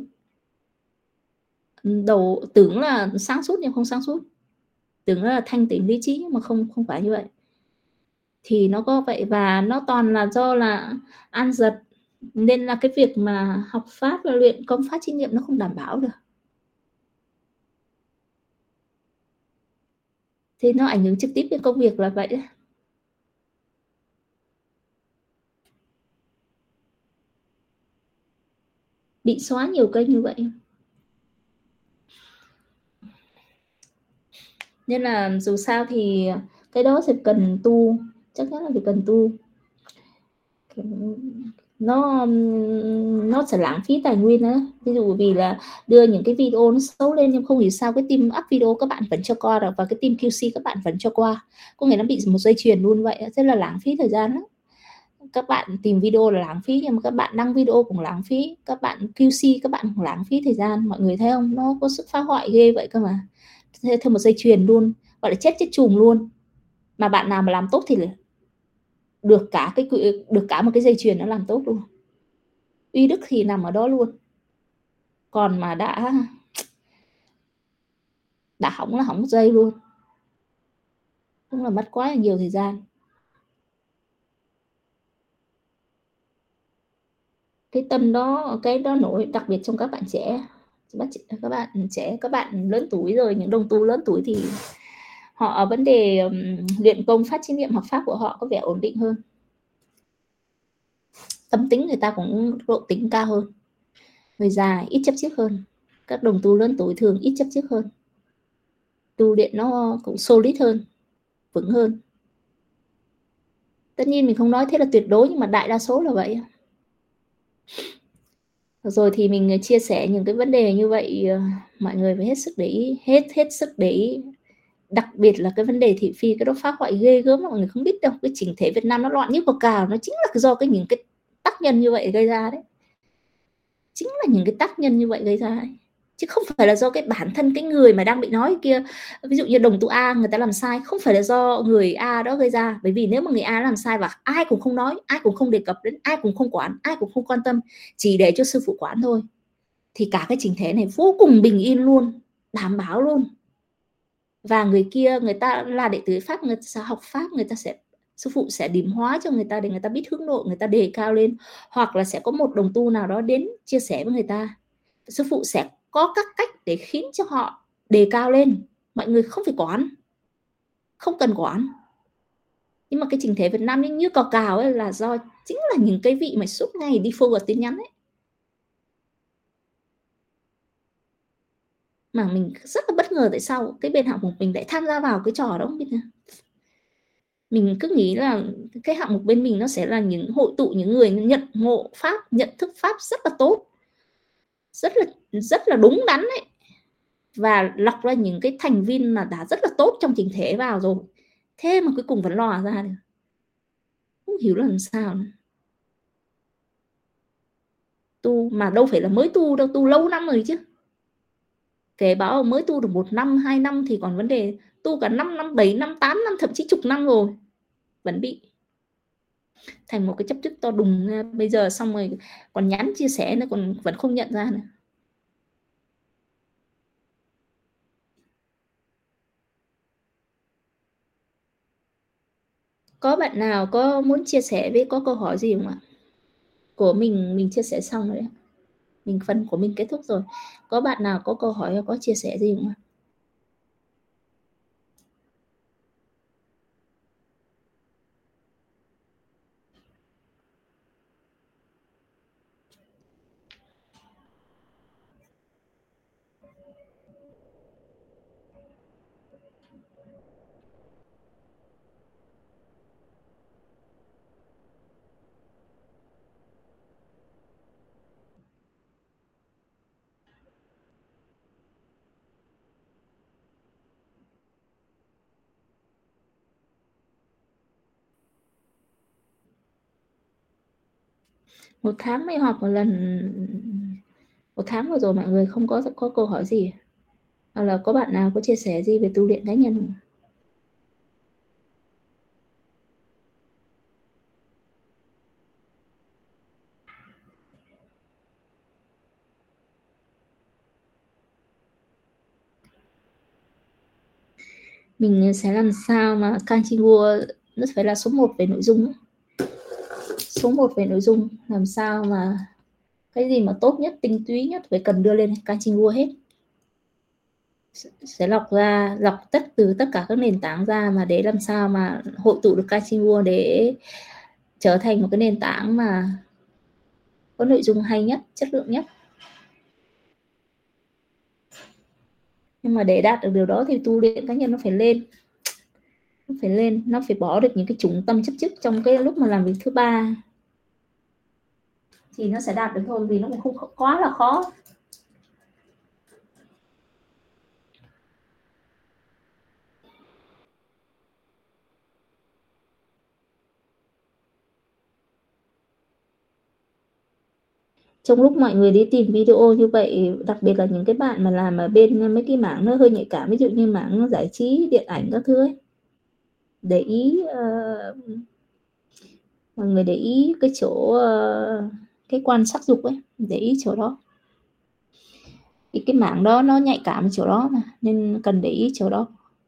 Speaker 1: đầu tưởng là sáng suốt nhưng không sáng suốt, tưởng là thanh tỉnh lý trí nhưng mà không phải như vậy. Thì nó có vậy, và nó toàn là do là ăn giật, nên là cái việc mà học pháp và luyện công pháp chánh niệm nó không đảm bảo được. Thì nó ảnh hưởng trực tiếp đến công việc là vậy đấy. Bị xóa nhiều kênh như vậy. Nên là dù sao thì cái đó sẽ cần tu, chắc chắn là phải cần tu. Nó sẽ lãng phí tài nguyên đó. Ví dụ vì là đưa những cái video nó xấu lên, nhưng không hiểu sao cái team up video các bạn vẫn cho qua được, và cái team QC các bạn vẫn cho qua, có nghĩa nó bị một dây chuyền luôn vậy, rất là lãng phí thời gian đó. Các bạn tìm video là lãng phí, nhưng mà các bạn đăng video cũng lãng phí, các bạn QC các bạn cũng lãng phí thời gian. Mọi người thấy không, nó có sức phá hoại ghê vậy cơ mà, theo một dây chuyền luôn, gọi là chết chùm luôn. Mà bạn nào mà làm tốt thì được cả một cái dây chuyền nó làm tốt luôn, uy đức thì nằm ở đó luôn. Còn mà đã hỏng là hỏng dây luôn, cũng là mất quá là nhiều thời gian. Cái tâm đó, cái đó nổi đặc biệt trong các bạn trẻ, các bạn lớn tuổi rồi, những đồng tu lớn tuổi thì họ ở vấn đề luyện công phát chánh niệm học pháp của họ có vẻ ổn định hơn, tâm tính người ta cũng độ tính cao hơn, người già ít chấp trước hơn, các đồng tu lớn tuổi thường ít chấp trước hơn, tu luyện nó cũng solid hơn, vững hơn. Tất nhiên mình không nói thế là tuyệt đối, nhưng mà đại đa số là vậy. Rồi thì mình chia sẻ những cái vấn đề như vậy, mọi người phải hết sức để ý, hết sức để ý. Đặc biệt là cái vấn đề thị phi, cái đó phá hoại ghê gớm, mọi người không biết đâu. Cái chỉnh thể Việt Nam nó loạn như quả cào, nó chính là do những cái tác nhân như vậy gây ra đấy, chính là những cái tác nhân như vậy gây ra ấy. Chứ không phải là do cái bản thân cái người mà đang bị nói kia. Ví dụ như đồng tu A người ta làm sai, không phải là do người A đó gây ra, bởi vì nếu mà người A làm sai và ai cũng không nói, ai cũng không đề cập đến, ai cũng không quản, ai cũng không quan tâm, chỉ để cho sư phụ quản thôi, thì cả cái chỉnh thể này vô cùng bình yên luôn, đảm bảo luôn. Và người kia, người ta là đệ tử pháp, người ta sẽ học pháp, người ta sẽ, sư phụ sẽ điểm hóa cho người ta để người ta biết hướng nội, người ta đề cao lên, hoặc là sẽ có một đồng tu nào đó đến chia sẻ với người ta, sư phụ sẽ có các cách để khiến cho họ đề cao lên. Mọi người không phải quản, không cần quản. Nhưng mà cái trình thể Việt Nam như cào cào ấy là do chính là những cái vị mà suốt ngày đi forward tin nhắn ấy, mà mình rất là bất ngờ tại sao cái bên hạng mục mình lại tham gia vào cái trò đó, không biết nào. Mình cứ nghĩ là cái hạng mục bên mình nó sẽ là những hội tụ những người nhận ngộ pháp, nhận thức pháp rất là tốt, rất là đúng đắn ấy, và lọc ra những cái thành viên là đã rất là tốt trong trình thể vào rồi, thế mà cuối cùng vẫn lò ra được, không hiểu là làm sao nữa. Tu mà đâu phải là mới tu đâu, tu lâu năm rồi chứ, kể bảo mới tu được 1 năm 2 năm thì còn vấn đề, tu cả 5 năm 7 năm 8 năm thậm chí chục năm rồi vẫn bị thành một cái chấp trước to đùng. Bây giờ xong rồi còn nhắn chia sẻ nữa, còn vẫn không nhận ra nữa. Có bạn nào có muốn chia sẻ với, có câu hỏi gì không ạ? Của mình chia sẻ xong rồi đấy, phần của mình kết thúc rồi. Có bạn nào có câu hỏi hay có chia sẻ gì không ạ? 1 tháng mới họp 1 lần. 1 tháng vừa rồi mọi người không có câu hỏi gì? Hoặc là có bạn nào có chia sẻ gì về tu luyện cá nhân không? Mình sẽ làm sao mà Kanchi World nó phải là số 1 về nội dung. Số 1 về nội dung, làm sao mà cái gì mà tốt nhất, tinh túy nhất phải cần đưa lên Kanchi World hết. Sẽ lọc từ tất cả các nền tảng ra mà để làm sao mà hội tụ được Kanchi World để trở thành một cái nền tảng mà có nội dung hay nhất, chất lượng nhất. Nhưng mà để đạt được điều đó thì tu luyện cá nhân nó phải lên. Nó phải bỏ được những cái chủng tâm chấp trước trong cái lúc mà làm việc thứ 3 thì nó sẽ đạt được thôi, vì nó cũng không quá là khó. Trong lúc mọi người đi tìm video như vậy, đặc biệt là những cái bạn mà làm ở bên mấy cái mảng nó hơi nhạy cảm, ví dụ như mảng giải trí, điện ảnh các thứ ấy, để ý mọi người để ý cái chỗ cái quan sắc dục ấy, để ý chỗ đó. Cái mảng đó nó nhạy cảm ở chỗ đó mà, nên cần để ý chỗ đó.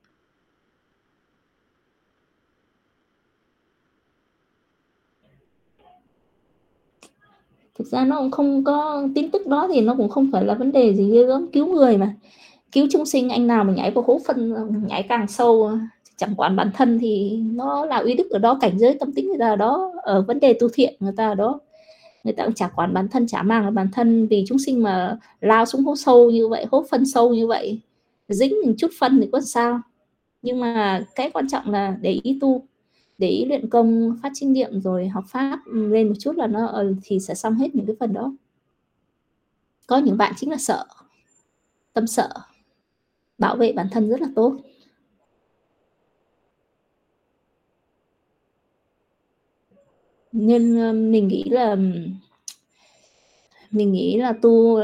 Speaker 1: Thực ra nó cũng không có tin tức đó thì nó cũng không phải là vấn đề gì ghê gớm, cứu người mà, cứu chúng sinh, anh nào mà nhảy vào hố phân, nhảy càng sâu chẳng quản bản thân thì nó là uy đức ở đó, cảnh giới tâm tính người ta ở đó, ở vấn đề tu thiện người ta ở đó, người ta cũng chả quản bản thân, chả mang là bản thân, vì chúng sinh mà lao xuống hố sâu như vậy, hố phân sâu như vậy, dính một chút phân thì có sao. Nhưng mà cái quan trọng là để ý tu, để ý luyện công, phát chánh niệm rồi học pháp lên một chút là nó thì sẽ xong hết những cái phần đó. Có những bạn chính là sợ, tâm sợ, bảo vệ bản thân rất là tốt. Nên mình nghĩ là tu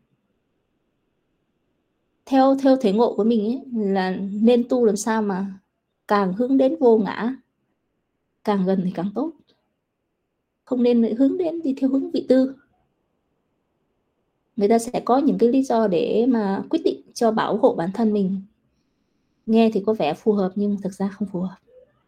Speaker 1: theo thể ngộ của mình ấy, là nên tu làm sao mà càng hướng đến vô ngã, càng gần thì càng tốt, không nên hướng đến đi theo hướng vị tư. Người ta sẽ có những cái lý do để mà quyết định cho bảo hộ bản thân mình, nghe thì có vẻ phù hợp nhưng thực ra không phù hợp.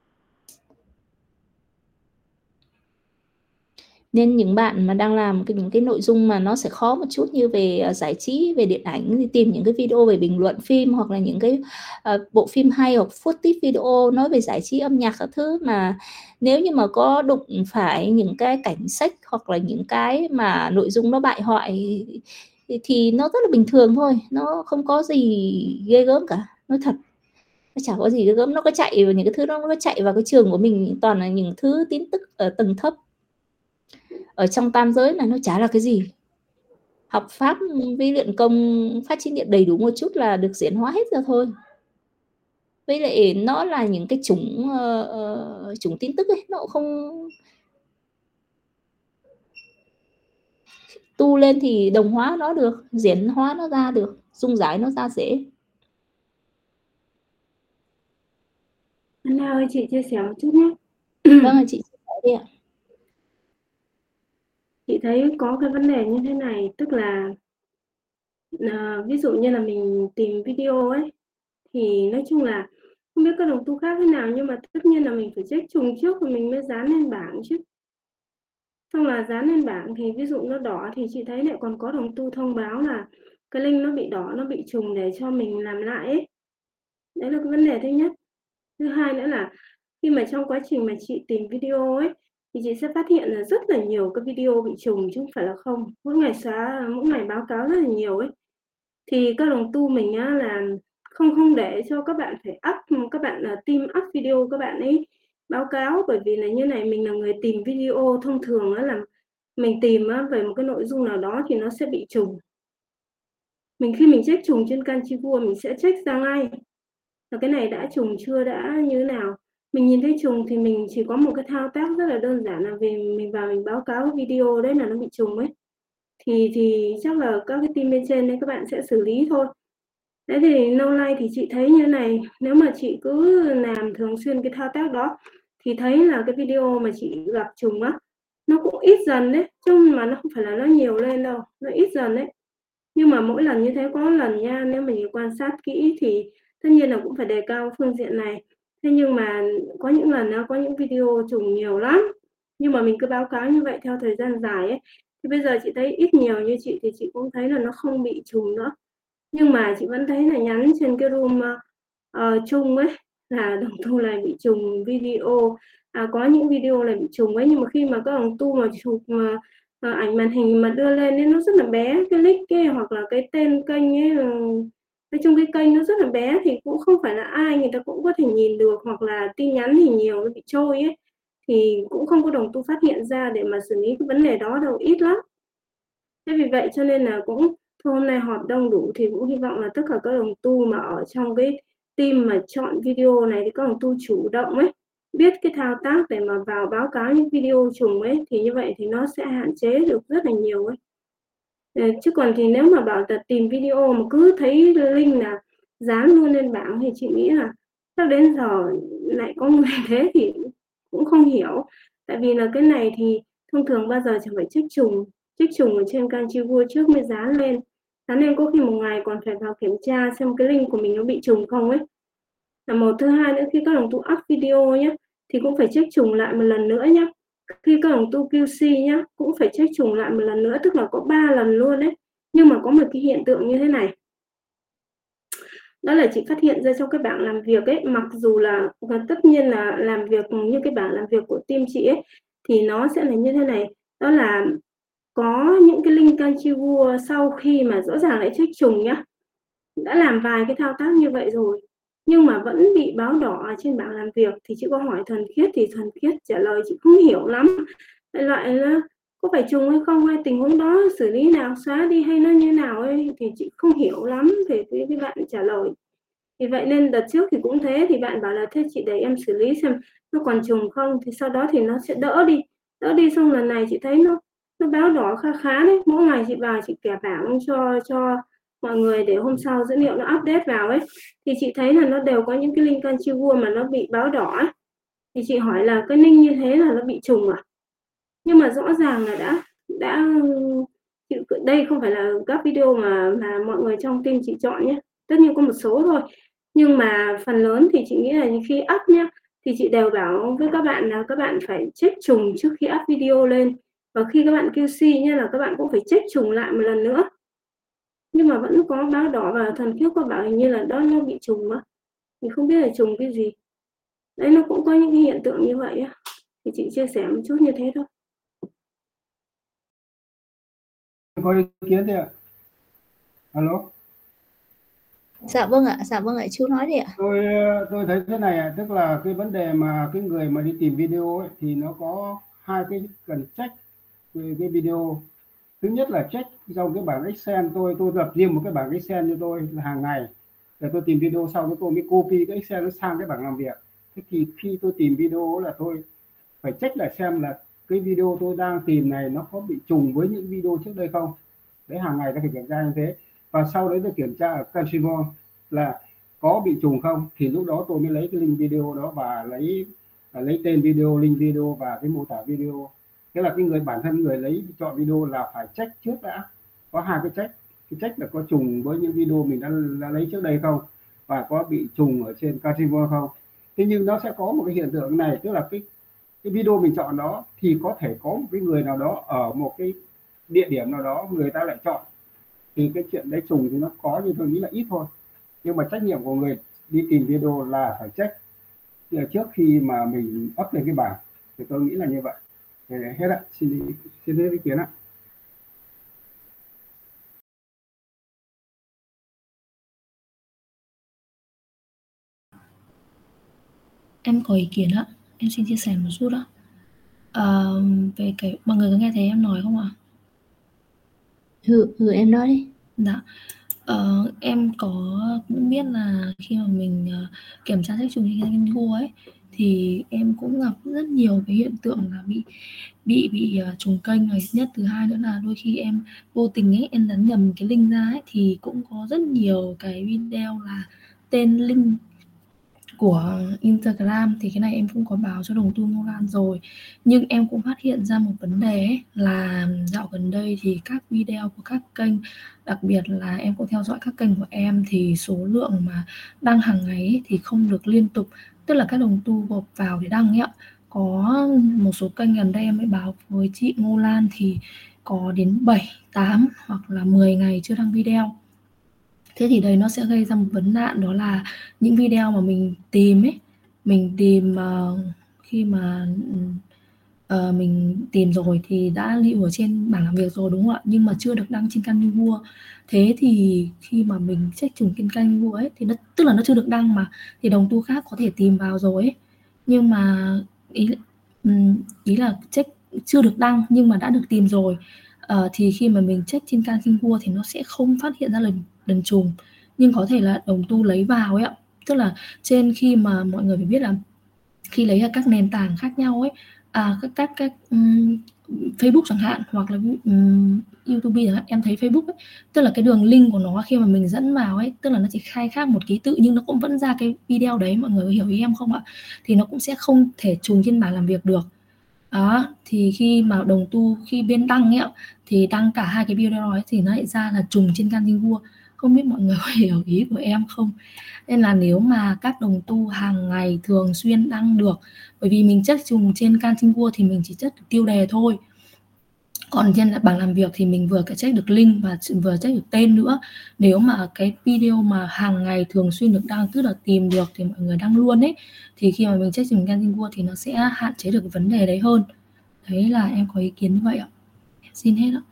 Speaker 1: Nên những bạn mà đang làm những cái nội dung mà nó sẽ khó một chút như về giải trí, về điện ảnh thì tìm những cái video về bình luận phim, hoặc là những cái bộ phim hay, hoặc footage video nói về giải trí, âm nhạc các thứ, mà nếu như mà có đụng phải những cái cảnh sách hoặc là những cái mà nội dung nó bại hoại thì nó rất là bình thường thôi, nó không có gì ghê gớm cả, nói thật. Nó chả có gì ghê gớm, nó có chạy vào những cái thứ đó, nó chạy vào cái trường của mình toàn là những thứ tin tức ở tầng thấp, ở trong tam giới là nó chả là cái gì. Học pháp với luyện công, phát chánh niệm đầy đủ một chút là được diễn hóa hết ra thôi. Với lại nó là những cái chủng tin tức ấy, nó cũng không tu lên thì đồng hóa nó được, diễn hóa nó ra được, dung giải nó ra dễ.
Speaker 2: Anh ơi, chị chia sẻ một chút nhé.
Speaker 1: Vâng ạ, chị chia sẻ đi ạ.
Speaker 2: Chị thấy có cái vấn đề như thế này, tức là ví dụ như là mình tìm video ấy, thì nói chung là không biết các đồng tu khác thế nào, nhưng mà tất nhiên là mình phải check trùng trước rồi mình mới dán lên bảng chứ. Xong là dán lên bảng thì ví dụ nó đỏ thì chị thấy lại còn có đồng tu thông báo là cái link nó bị đỏ, nó bị trùng để cho mình làm lại ấy. Đấy là cái vấn đề thứ nhất. Thứ hai nữa là khi mà trong quá trình mà chị tìm video ấy, thì chị sẽ phát hiện là rất là nhiều cái video bị trùng chứ không phải là không. Mỗi ngày báo cáo rất là nhiều ấy. Thì các đồng tu mình á là không để cho các bạn phải các bạn team up video các bạn ấy báo cáo, bởi vì là như này, mình là người tìm video, thông thường á là mình tìm về một cái nội dung nào đó thì nó sẽ bị trùng. Khi mình check trùng trên Kanchi World mình sẽ check ra ngay là cái này đã trùng chưa, đã như thế nào. mình nhìn thấy trùng thì mình chỉ có một cái thao tác rất là đơn giản là vì mình vào mình báo cáo video đấy là nó bị trùng ấy, thì chắc là các cái team bên trên đấy các bạn sẽ xử lý thôi. Thế thì lâu nay thì chị thấy như này, nếu mà chị cứ làm thường xuyên cái thao tác đó thì thấy là cái video mà chị gặp trùng á, nó cũng ít dần đấy, chứ mà nó không phải là nó nhiều lên đâu, nó ít dần đấy. Nhưng mà mỗi lần như thế có lần nha, nếu mình quan sát kỹ thì tất nhiên là cũng phải đề cao phương diện này. Thế nhưng mà có những lần nó có những video trùng nhiều lắm, nhưng mà mình cứ báo cáo như vậy theo thời gian dài ấy, thì bây giờ chị thấy ít nhiều như chị thì chị cũng thấy là nó không bị trùng nữa. Nhưng mà chị vẫn thấy là nhắn trên cái room chung ấy là đồng tu lại bị trùng video, có những video là bị trùng ấy, nhưng mà khi mà các đồng tu mà chụp mà ảnh màn hình mà đưa lên ấy, nó rất là bé, cái nick ấy, hoặc là cái tên kênh ấy, nói chung cái kênh nó rất là bé thì cũng không phải là ai người ta cũng có thể nhìn được, hoặc là tin nhắn thì nhiều nó bị trôi ấy, thì cũng không có đồng tu phát hiện ra để mà xử lý cái vấn đề đó đâu, ít lắm. Thế vì vậy cho nên là cũng thôi hôm nay họp đông đủ thì cũng hy vọng là tất cả các đồng tu mà ở trong cái team mà chọn video này thì các đồng tu chủ động ấy, biết cái thao tác để mà vào báo cáo những video trùng ấy, thì như vậy thì nó sẽ hạn chế được rất là nhiều ấy. Chứ còn thì nếu mà bảo là tìm video mà cứ thấy link là dán luôn lên bảng thì chị nghĩ là chắc đến giờ lại có người thế thì cũng không hiểu. Tại vì là cái này thì thông thường bao giờ chẳng phải check trùng ở trên Canchigo trước mới dán lên. Dán lên có khi một ngày còn phải vào kiểm tra xem cái link của mình nó bị trùng không ấy. Là một. Thứ hai nữa, khi các đồng tu up video nhé thì cũng phải check trùng lại một lần nữa nhé. Khi các đồng tu QC nhá cũng phải check trùng lại một lần nữa, tức là có 3 lần luôn đấy. Nhưng mà có một cái hiện tượng như thế này, đó là chị phát hiện ra trong cái bảng làm việc ấy, mặc dù là tất nhiên là làm việc như cái bảng làm việc của team chị ấy thì nó sẽ là như thế này, đó là có những cái link Canchigo sau khi mà rõ ràng lại check trùng nhá, đã làm vài cái thao tác như vậy rồi nhưng mà vẫn bị báo đỏ ở trên bảng làm việc, thì chị có hỏi Thuần Khiết thì Thuần Khiết trả lời chị không hiểu lắm, đại loại là có phải trùng hay không, hay tình huống đó xử lý nào, xóa đi hay nó như nào ấy, thì chị không hiểu lắm về cái bạn trả lời. Vì vậy nên đợt trước thì cũng thế, thì bạn bảo là thế chị để em xử lý xem nó còn trùng không, thì sau đó thì nó sẽ đỡ đi, xong lần này chị thấy nó báo đỏ khá khá đấy, mỗi ngày chị vào chị kẻ bảng cho mọi người để hôm sau dữ liệu nó update vào ấy, thì chị thấy là nó đều có những cái link Canchigo mà nó bị báo đỏ ấy. Thì chị hỏi là cái link như thế là nó bị trùng à, nhưng mà rõ ràng là đã đây không phải là các video mà mọi người trong team chị chọn nhé, tất nhiên có một số thôi, nhưng mà phần lớn thì chị nghĩ là khi up nhá thì chị đều bảo với các bạn là các bạn phải check trùng trước khi up video lên, và khi các bạn QC nhé là các bạn cũng phải check trùng lại một lần nữa, nhưng mà vẫn có báo đỏ, và Thần Khiết có bảo hình như là đó nó bị trùng á, mình không biết là trùng cái gì đấy, nó cũng có những cái hiện tượng như vậy á, thì chị chia sẻ một chút như thế thôi.
Speaker 3: Có ý kiến gì ạ? Alo.
Speaker 1: Dạ vâng ạ, chú nói đi ạ.
Speaker 3: Tôi thấy thế này ạ, tức là cái vấn đề mà cái người mà đi tìm video ấy, thì nó có hai cái cần check về cái video. Thứ nhất là check trong cái bảng Excel, tôi lập riêng một cái bảng Excel cho tôi là hàng ngày để tôi tìm video, sau đó tôi mới copy cái Excel nó sang cái bảng làm việc. Thế thì khi tôi tìm video là tôi phải check lại xem là cái video tôi đang tìm này nó có bị trùng với những video trước đây không. Đấy, hàng ngày ta phải kiểm tra như thế, và sau đấy tôi kiểm tra ở Canchigo là có bị trùng không, thì lúc đó tôi mới lấy cái link video đó và lấy tên video, link video và cái mô tả video. Thế là cái người bản thân người lấy chọn video là phải check trước đã, có hai cái check. Cái check là có trùng với những video mình đã lấy trước đây không, và có bị trùng ở trên Canchigo không. Thế nhưng nó sẽ có một cái hiện tượng này, tức là cái video mình chọn đó thì có thể có một cái người nào đó ở một cái địa điểm nào đó người ta lại chọn, thì cái chuyện đấy trùng thì nó có, nhưng tôi nghĩ là ít thôi. Nhưng mà trách nhiệm của người đi tìm video là phải check trước khi mà mình up lên cái bảng, thì tôi nghĩ là như vậy. Hết ạ, xin hết ý kiến ạ.
Speaker 4: Em có ý kiến ạ, em xin chia sẻ một chút ạ. Về cái mọi người có nghe thấy em nói không ạ?
Speaker 1: Em nói đi.
Speaker 4: Dạ. Em có cũng biết là khi mà mình kiểm tra check trùng trên Google ấy thì em cũng gặp rất nhiều cái hiện tượng là bị trùng kênh này nhất. Thứ hai nữa là đôi khi em vô tình ấy em nhấn nhầm cái link ra ấy, thì cũng có rất nhiều cái video là tên link của Instagram. Thì cái này em cũng có báo cho đồng tu Ngô Lan rồi, nhưng em cũng phát hiện ra một vấn đề ấy, là dạo gần đây thì các video của các kênh, đặc biệt là em cũng theo dõi các kênh của em, thì số lượng mà đăng hàng ngày ấy, thì không được liên tục, tức là các đồng tu gộp vào để đăng ấy ạ. Có một số kênh gần đây em mới báo với chị Ngô Lan thì có đến 7, 8 hoặc là 10 ngày chưa đăng video. Thế thì đấy nó sẽ gây ra một vấn nạn, đó là những video mà mình tìm ấy, mình tìm khi mà mình tìm rồi thì đã lưu ở trên bảng làm việc rồi, đúng không ạ, nhưng mà chưa được đăng trên kênh vua. Thế thì khi mà mình check trùng trên kênh vua ấy thì tức là nó chưa được đăng mà, thì đồng tu khác có thể tìm vào rồi ấy, nhưng mà ý là check chưa được đăng nhưng mà đã được tìm rồi. Thì khi mà mình check trên kênh vua thì nó sẽ không phát hiện ra lần trùng, nhưng có thể là đồng tu lấy vào ấy ạ. Tức là khi mà mọi người phải biết là khi lấy ở các nền tảng khác nhau ấy, các Facebook chẳng hạn, hoặc là YouTube chẳng hạn, em thấy Facebook ấy, tức là cái đường link của nó khi mà mình dẫn vào ấy, tức là nó chỉ khai khác một ký tự nhưng nó cũng vẫn ra cái video đấy, mọi người có hiểu ý em không ạ? Thì nó cũng sẽ không thể trùng trên bảng làm việc được. Đó, thì khi mà đồng tu khi bên đăng ấy ạ, thì đăng cả hai cái video ấy thì nó lại ra là trùng trên kênh vua. Không biết mọi người có hiểu ý của em không? Nên là nếu mà các đồng tu hàng ngày thường xuyên đăng được, bởi vì mình check trùng trên kênh vua thì mình chỉ check được tiêu đề thôi, còn trên bảng làm việc thì mình vừa cả check được link và vừa check được tên nữa. Nếu mà cái video mà hàng ngày thường xuyên được đăng, tức là tìm được thì mọi người đăng luôn ấy, thì khi mà mình check trùng kênh vua thì nó sẽ hạn chế được cái vấn đề đấy hơn. Đấy là em có ý kiến như vậy ạ. Em xin hết ạ.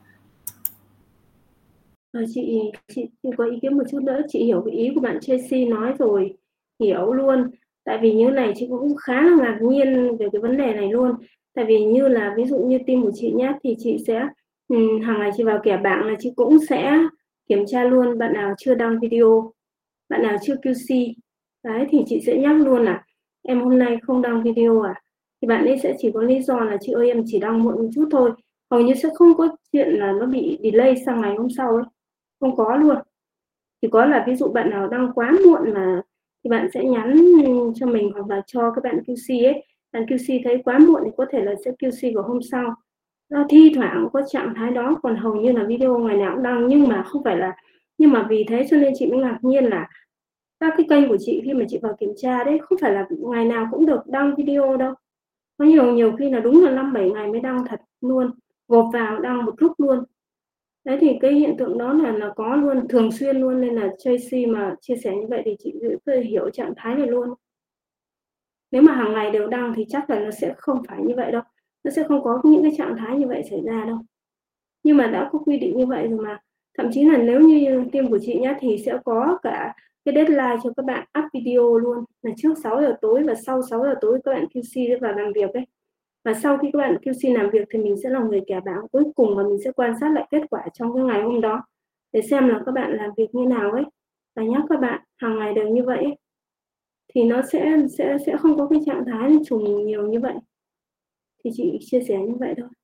Speaker 2: Chị có ý kiến một chút nữa. Chị hiểu cái ý của bạn Tracy nói rồi, hiểu luôn. Tại vì như này chị cũng khá là ngạc nhiên về cái vấn đề này luôn. Tại vì như là ví dụ như team của chị nhé, thì chị sẽ hàng ngày chị vào kẻ bảng là chị cũng sẽ kiểm tra luôn bạn nào chưa đăng video, bạn nào chưa QC. Đấy thì chị sẽ nhắc luôn là em hôm nay không đăng video à? Thì bạn ấy sẽ chỉ có lý do là chị ơi em chỉ đăng muộn một chút thôi. Hầu như sẽ không có chuyện là nó bị delay sang ngày hôm sau ấy. Không có luôn. Chỉ có là ví dụ bạn nào đăng quá muộn mà thì bạn sẽ nhắn cho mình hoặc là cho các bạn QC ấy. Bạn QC thấy quá muộn thì có thể là sẽ QC vào hôm sau. Nó thi thoảng có trạng thái đó, còn hầu như là video ngày nào cũng đăng, nhưng mà không phải là, nhưng mà vì thế cho nên chị mới ngạc nhiên là các cái kênh của chị khi mà chị vào kiểm tra đấy, không phải là ngày nào cũng được đăng video đâu. Có nhiều khi là đúng là 5-7 ngày mới đăng thật luôn, gộp vào đăng một lúc luôn. Đấy thì cái hiện tượng đó là có luôn, thường xuyên luôn, nên là Tracy mà chia sẻ như vậy thì chị hiểu trạng thái này luôn. Nếu mà hàng ngày đều đăng thì chắc là nó sẽ không phải như vậy đâu, nó sẽ không có những cái trạng thái như vậy xảy ra đâu. Nhưng mà đã có quy định như vậy rồi mà, thậm chí là nếu như team của chị nhá thì sẽ có cả cái deadline cho các bạn up video luôn, là trước 6 giờ tối và sau 6 giờ tối các bạn QC vào làm việc ấy. Và sau khi các bạn QC làm việc thì mình sẽ là người kẻ bảng cuối cùng và mình sẽ quan sát lại kết quả trong cái ngày hôm đó để xem là các bạn làm việc như nào ấy, và nhắc các bạn hàng ngày đều như vậy ấy. Thì nó sẽ không có cái trạng thái trùng nhiều như vậy. Thì chị chia sẻ như vậy thôi.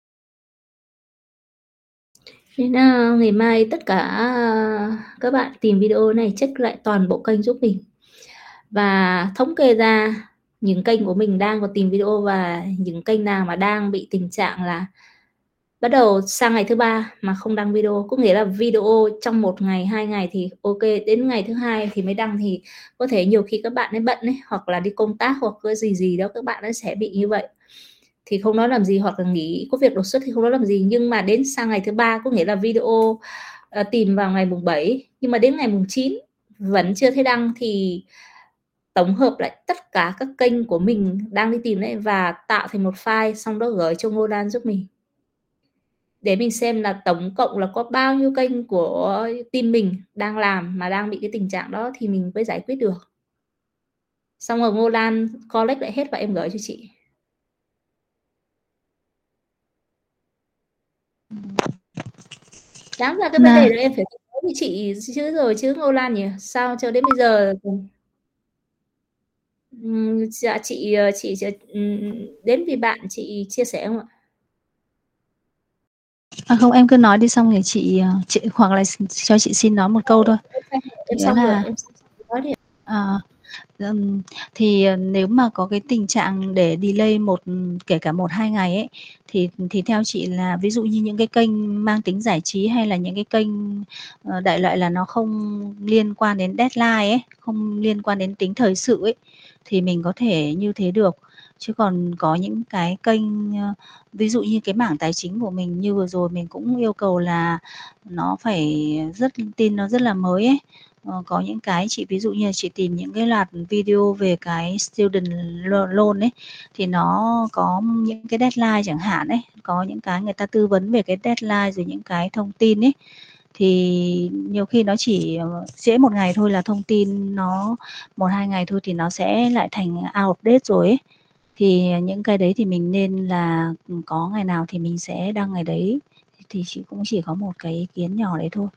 Speaker 1: Nên ngày mai tất cả các bạn tìm video này check lại toàn bộ kênh giúp mình và thống kê ra những kênh của mình đang có tìm video và những kênh nào mà đang bị tình trạng là bắt đầu sang ngày thứ 3 mà không đăng video, có nghĩa là video trong 1 ngày 2 ngày thì ok, đến ngày thứ 2 thì mới đăng, thì có thể nhiều khi các bạn ấy bận ấy, hoặc là đi công tác hoặc cái gì đó các bạn ấy sẽ bị như vậy thì không nói làm gì, hoặc là nghỉ có việc đột xuất thì không nói làm gì. Nhưng mà đến sang ngày thứ 3, có nghĩa là video tìm vào ngày mùng 7 nhưng mà đến ngày mùng 9 vẫn chưa thấy đăng, thì tổng hợp lại tất cả các kênh của mình đang đi tìm đấy và tạo thành một file, xong đó gửi cho Ngô Lan giúp mình để mình xem là tổng cộng là có bao nhiêu kênh của team mình đang làm mà đang bị cái tình trạng đó thì mình mới giải quyết được. Xong rồi Ngô Lan collect lại hết và em gửi cho chị. Đáng ra cái vấn đề đó em phải nói với chị chứ Ngô Lan nhỉ, sao cho đến bây giờ Dạ chị đến vì bạn chị chia sẻ không ạ?
Speaker 5: Không, em cứ nói đi xong rồi chị hoặc là cho chị xin nói một câu thôi.
Speaker 1: Em xong rồi, em nói đi.
Speaker 5: Thì nếu mà có cái tình trạng để delay kể cả 1-2 ngày ấy, thì theo chị là ví dụ như những cái kênh mang tính giải trí hay là những cái kênh đại loại là nó không liên quan đến deadline ấy, không liên quan đến tính thời sự ấy, thì mình có thể như thế được. Chứ còn có những cái kênh ví dụ như cái mảng tài chính của mình như vừa rồi mình cũng yêu cầu là nó phải tin nó rất là mới ấy. Có những cái chị ví dụ như là chị tìm những cái loạt video về cái student loan ấy, thì nó có những cái deadline chẳng hạn ấy, có những cái người ta tư vấn về cái deadline rồi những cái thông tin ấy, thì nhiều khi nó chỉ trễ 1 ngày thôi là thông tin nó 1-2 ngày thôi thì nó sẽ lại thành out of date rồi ấy. Thì những cái đấy thì mình nên là có ngày nào thì mình sẽ đăng ngày đấy, thì chị cũng chỉ có một cái ý kiến nhỏ đấy thôi.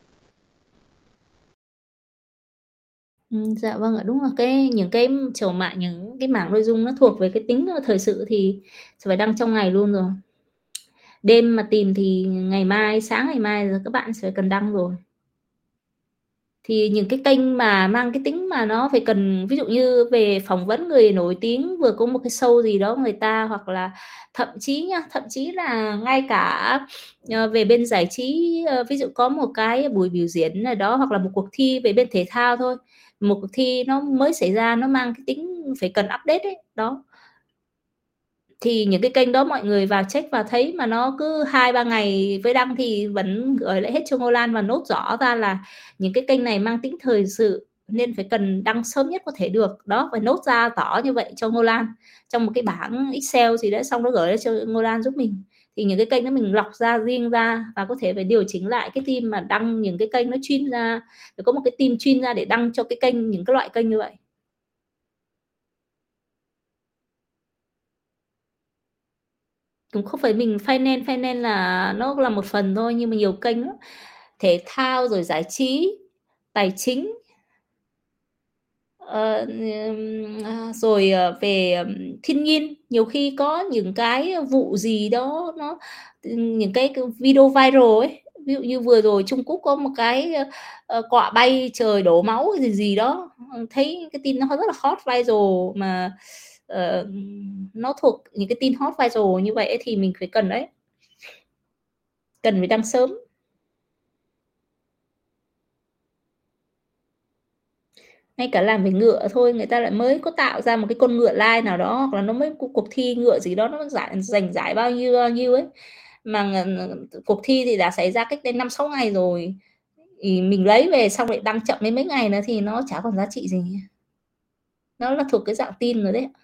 Speaker 1: Dạ vâng ạ, đúng là những cái chiều mạng, những cái mảng nội dung nó thuộc về cái tính thời sự thì phải đăng trong ngày luôn rồi. Đêm mà tìm thì ngày mai, sáng ngày mai rồi các bạn sẽ cần đăng rồi. Thì những cái kênh mà mang cái tính mà nó phải cần, ví dụ như về phỏng vấn người nổi tiếng, vừa có một cái show gì đó người ta, hoặc là thậm chí là ngay cả về bên giải trí, ví dụ có một cái buổi biểu diễn nào đó, hoặc là một cuộc thi về bên thể thao thôi, một cuộc thi nó mới xảy ra, nó mang cái tính phải cần update ấy đó, thì những cái kênh đó mọi người vào check và thấy mà nó cứ 2-3 ngày với đăng thì vẫn gửi lại hết cho Ngô Lan và nốt rõ ra là những cái kênh này mang tính thời sự nên phải cần đăng sớm nhất có thể được đó, phải nốt ra rõ như vậy cho Ngô Lan trong một cái bảng Excel gì đấy, xong nó gửi cho Ngô Lan giúp mình. Thì những cái kênh đó mình lọc ra riêng ra và có thể phải điều chỉnh lại cái team mà đăng những cái kênh nó chuyên ra, để có một cái team chuyên ra để đăng cho cái kênh, những cái loại kênh như vậy. Cũng không phải mình finance là nó là một phần thôi, nhưng mà nhiều kênh đó, thể thao rồi giải trí, tài chính, rồi về thiên nhiên, nhiều khi có những cái vụ gì đó, nó những cái video viral ấy, ví dụ như vừa rồi Trung Quốc có một cái quạ bay trời đổ máu gì gì đó, thấy cái tin nó rất là hot viral mà nó thuộc những cái tin hot viral như vậy thì mình phải cần đấy, cần phải đăng sớm. Ngay cả làm về ngựa thôi, người ta lại mới có tạo ra một cái con ngựa lai nào đó, hoặc là nó mới cuộc thi ngựa gì đó, nó giành giải bao nhiêu ấy, mà cuộc thi thì đã xảy ra cách đây 5-6 ngày rồi, thì mình lấy về xong lại đăng chậm mấy ngày nữa thì nó chả còn giá trị gì, nó là thuộc cái dạng tin rồi đấy.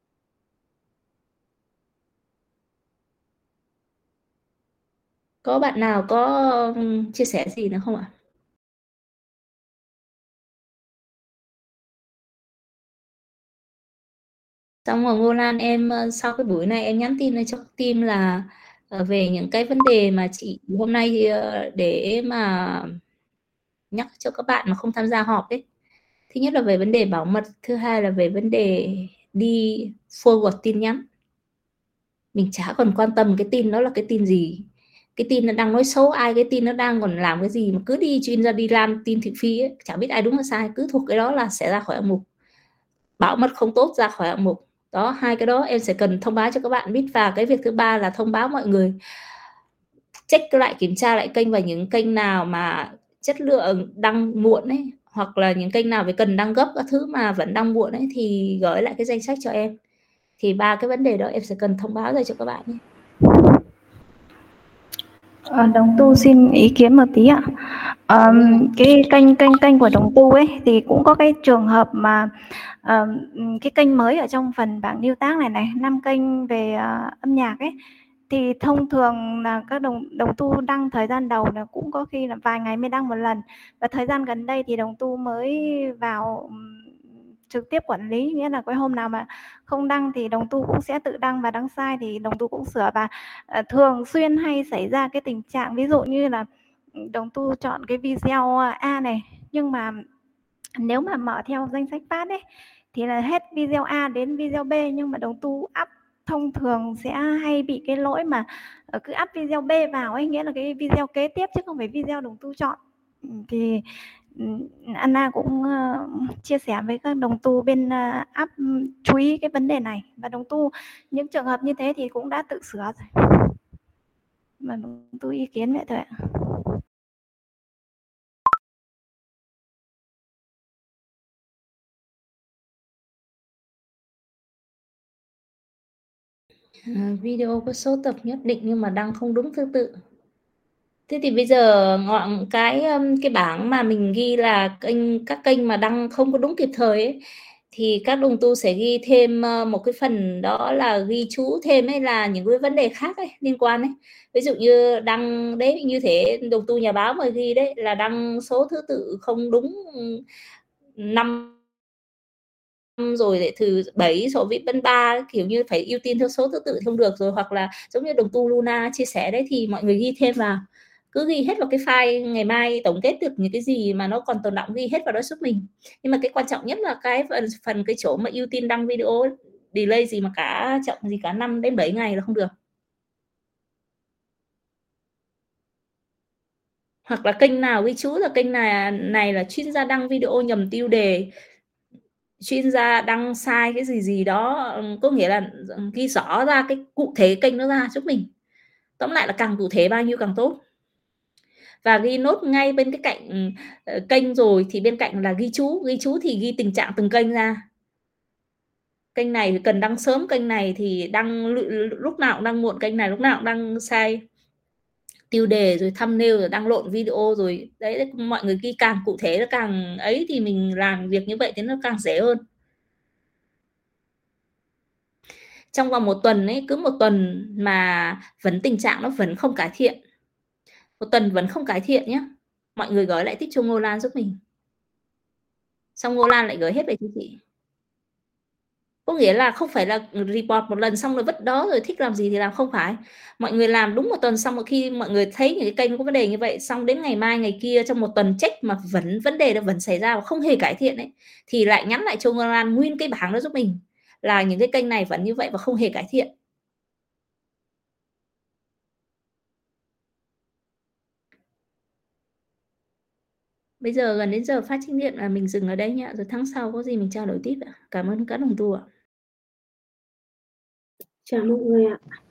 Speaker 1: Có bạn nào có chia sẻ gì nữa không ạ? Xong rồi Ngô Lan, em sau cái buổi này em nhắn tin lên cho team là về những cái vấn đề mà chị hôm nay để mà nhắc cho các bạn mà không tham gia họp ấy. Thứ nhất là về vấn đề bảo mật, thứ hai là về vấn đề đi forward tin nhắn. Mình chả còn quan tâm cái tin đó là cái tin gì, cái tin nó đang nói xấu ai, cái tin nó đang còn làm cái gì, mà cứ đi chuyên ra đi lan tin thị phi ấy, chả biết ai đúng hay sai, cứ thuộc cái đó là sẽ ra khỏi hạng mục bảo mật không tốt, ra khỏi hạng mục đó. Hai cái đó em sẽ cần thông báo cho các bạn biết. Và cái việc thứ ba là thông báo mọi người check lại, kiểm tra lại kênh, và những kênh nào mà chất lượng đăng muộn ấy, hoặc là những kênh nào phải cần đăng gấp các thứ mà vẫn đăng muộn ấy, thì gửi lại cái danh sách cho em. Thì ba cái vấn đề đó em sẽ cần thông báo ra cho các bạn nhé.
Speaker 6: Đồng tu xin ý kiến một tí ạ. Cái kênh của đồng tu ấy thì cũng có cái trường hợp mà cái kênh mới ở trong phần bảng điêu tác này 5 kênh về âm nhạc ấy, thì thông thường là các đồng tu đăng thời gian đầu là cũng có khi là vài ngày mới đăng một lần, và thời gian gần đây thì đồng tu mới vào trực tiếp quản lý, nghĩa là cái hôm nào mà không đăng thì đồng tu cũng sẽ tự đăng, và đăng sai thì đồng tu cũng sửa. Và thường xuyên hay xảy ra cái tình trạng ví dụ như là đồng tu chọn cái video A này, nhưng mà nếu mà mở theo danh sách phát ấy thì là hết video A đến video B, nhưng mà đồng tu up thông thường sẽ hay bị cái lỗi mà cứ up video B vào ấy, nghĩa là cái video kế tiếp chứ không phải video đồng tu chọn. Thì Anna cũng chia sẻ với các đồng tu bên app chú ý cái vấn đề này, và đồng tu những trường hợp như thế thì cũng đã tự sửa rồi, mà đồng tu ý kiến vậy thôi ạ.
Speaker 1: Video có số tập nhất định nhưng mà đăng không đúng thứ tự. Thế thì bây giờ ngọn cái bảng mà mình ghi là các kênh mà đăng không có đúng kịp thời ấy, thì các đồng tu sẽ ghi thêm một cái phần đó là ghi chú thêm hay là những cái vấn đề khác ấy, liên quan ấy. Ví dụ như đăng đấy như thế, đồng tu nhà báo mà ghi đấy là đăng số thứ tự không đúng 5 rồi lại từ 7 số vị bên 3, kiểu như phải ưu tiên theo số thứ tự không được rồi. Hoặc là giống như đồng tu Luna chia sẻ đấy thì mọi người ghi thêm vào, cứ ghi hết vào cái file, ngày mai tổng kết được những cái gì mà nó còn tồn đọng ghi hết vào đó giúp mình. Nhưng mà cái quan trọng nhất là cái phần cái chỗ mà ưu tiên đăng video, delay gì mà cả chậm gì cả 5 đến 7 ngày là không được. Hoặc là kênh nào ghi chú là kênh này là chuyên gia đăng video nhầm tiêu đề, chuyên gia đăng sai cái gì đó, có nghĩa là ghi rõ ra cái cụ thể kênh nó ra giúp mình. Tóm lại là càng cụ thể bao nhiêu càng tốt. Và ghi nốt ngay bên cái cạnh kênh rồi thì bên cạnh là ghi chú thì ghi tình trạng từng kênh ra. Kênh này thì cần đăng sớm, kênh này thì đăng lúc nào cũng đăng muộn, kênh này lúc nào cũng đăng sai tiêu đề rồi thumbnail rồi đăng lộn video rồi. Đấy, mọi người ghi càng cụ thể nó càng ấy thì mình làm việc như vậy thì nó càng dễ hơn. Trong vòng 1 tuần ấy, cứ 1 tuần mà vẫn tình trạng nó vẫn không cải thiện, 1 tuần vẫn không cải thiện nhé, mọi người gửi lại tích cho Ngô Lan giúp mình, xong Ngô Lan lại gửi hết về cho chị. Có nghĩa là không phải là report một lần xong rồi vứt đó rồi thích làm gì thì làm, không phải. Mọi người làm đúng 1 tuần xong, một khi mọi người thấy những cái kênh có vấn đề như vậy, xong đến ngày mai ngày kia trong 1 tuần check mà vẫn vấn đề nó vẫn xảy ra và không hề cải thiện ấy, thì lại nhắn lại cho Ngô Lan nguyên cái bảng đó giúp mình là những cái kênh này vẫn như vậy và không hề cải thiện. Bây giờ gần đến giờ phát chính điện là mình dừng ở đây nhé, rồi tháng sau có gì mình trao đổi tiếp ạ. Cảm ơn các đồng tu ạ.
Speaker 2: Chào mọi người ạ.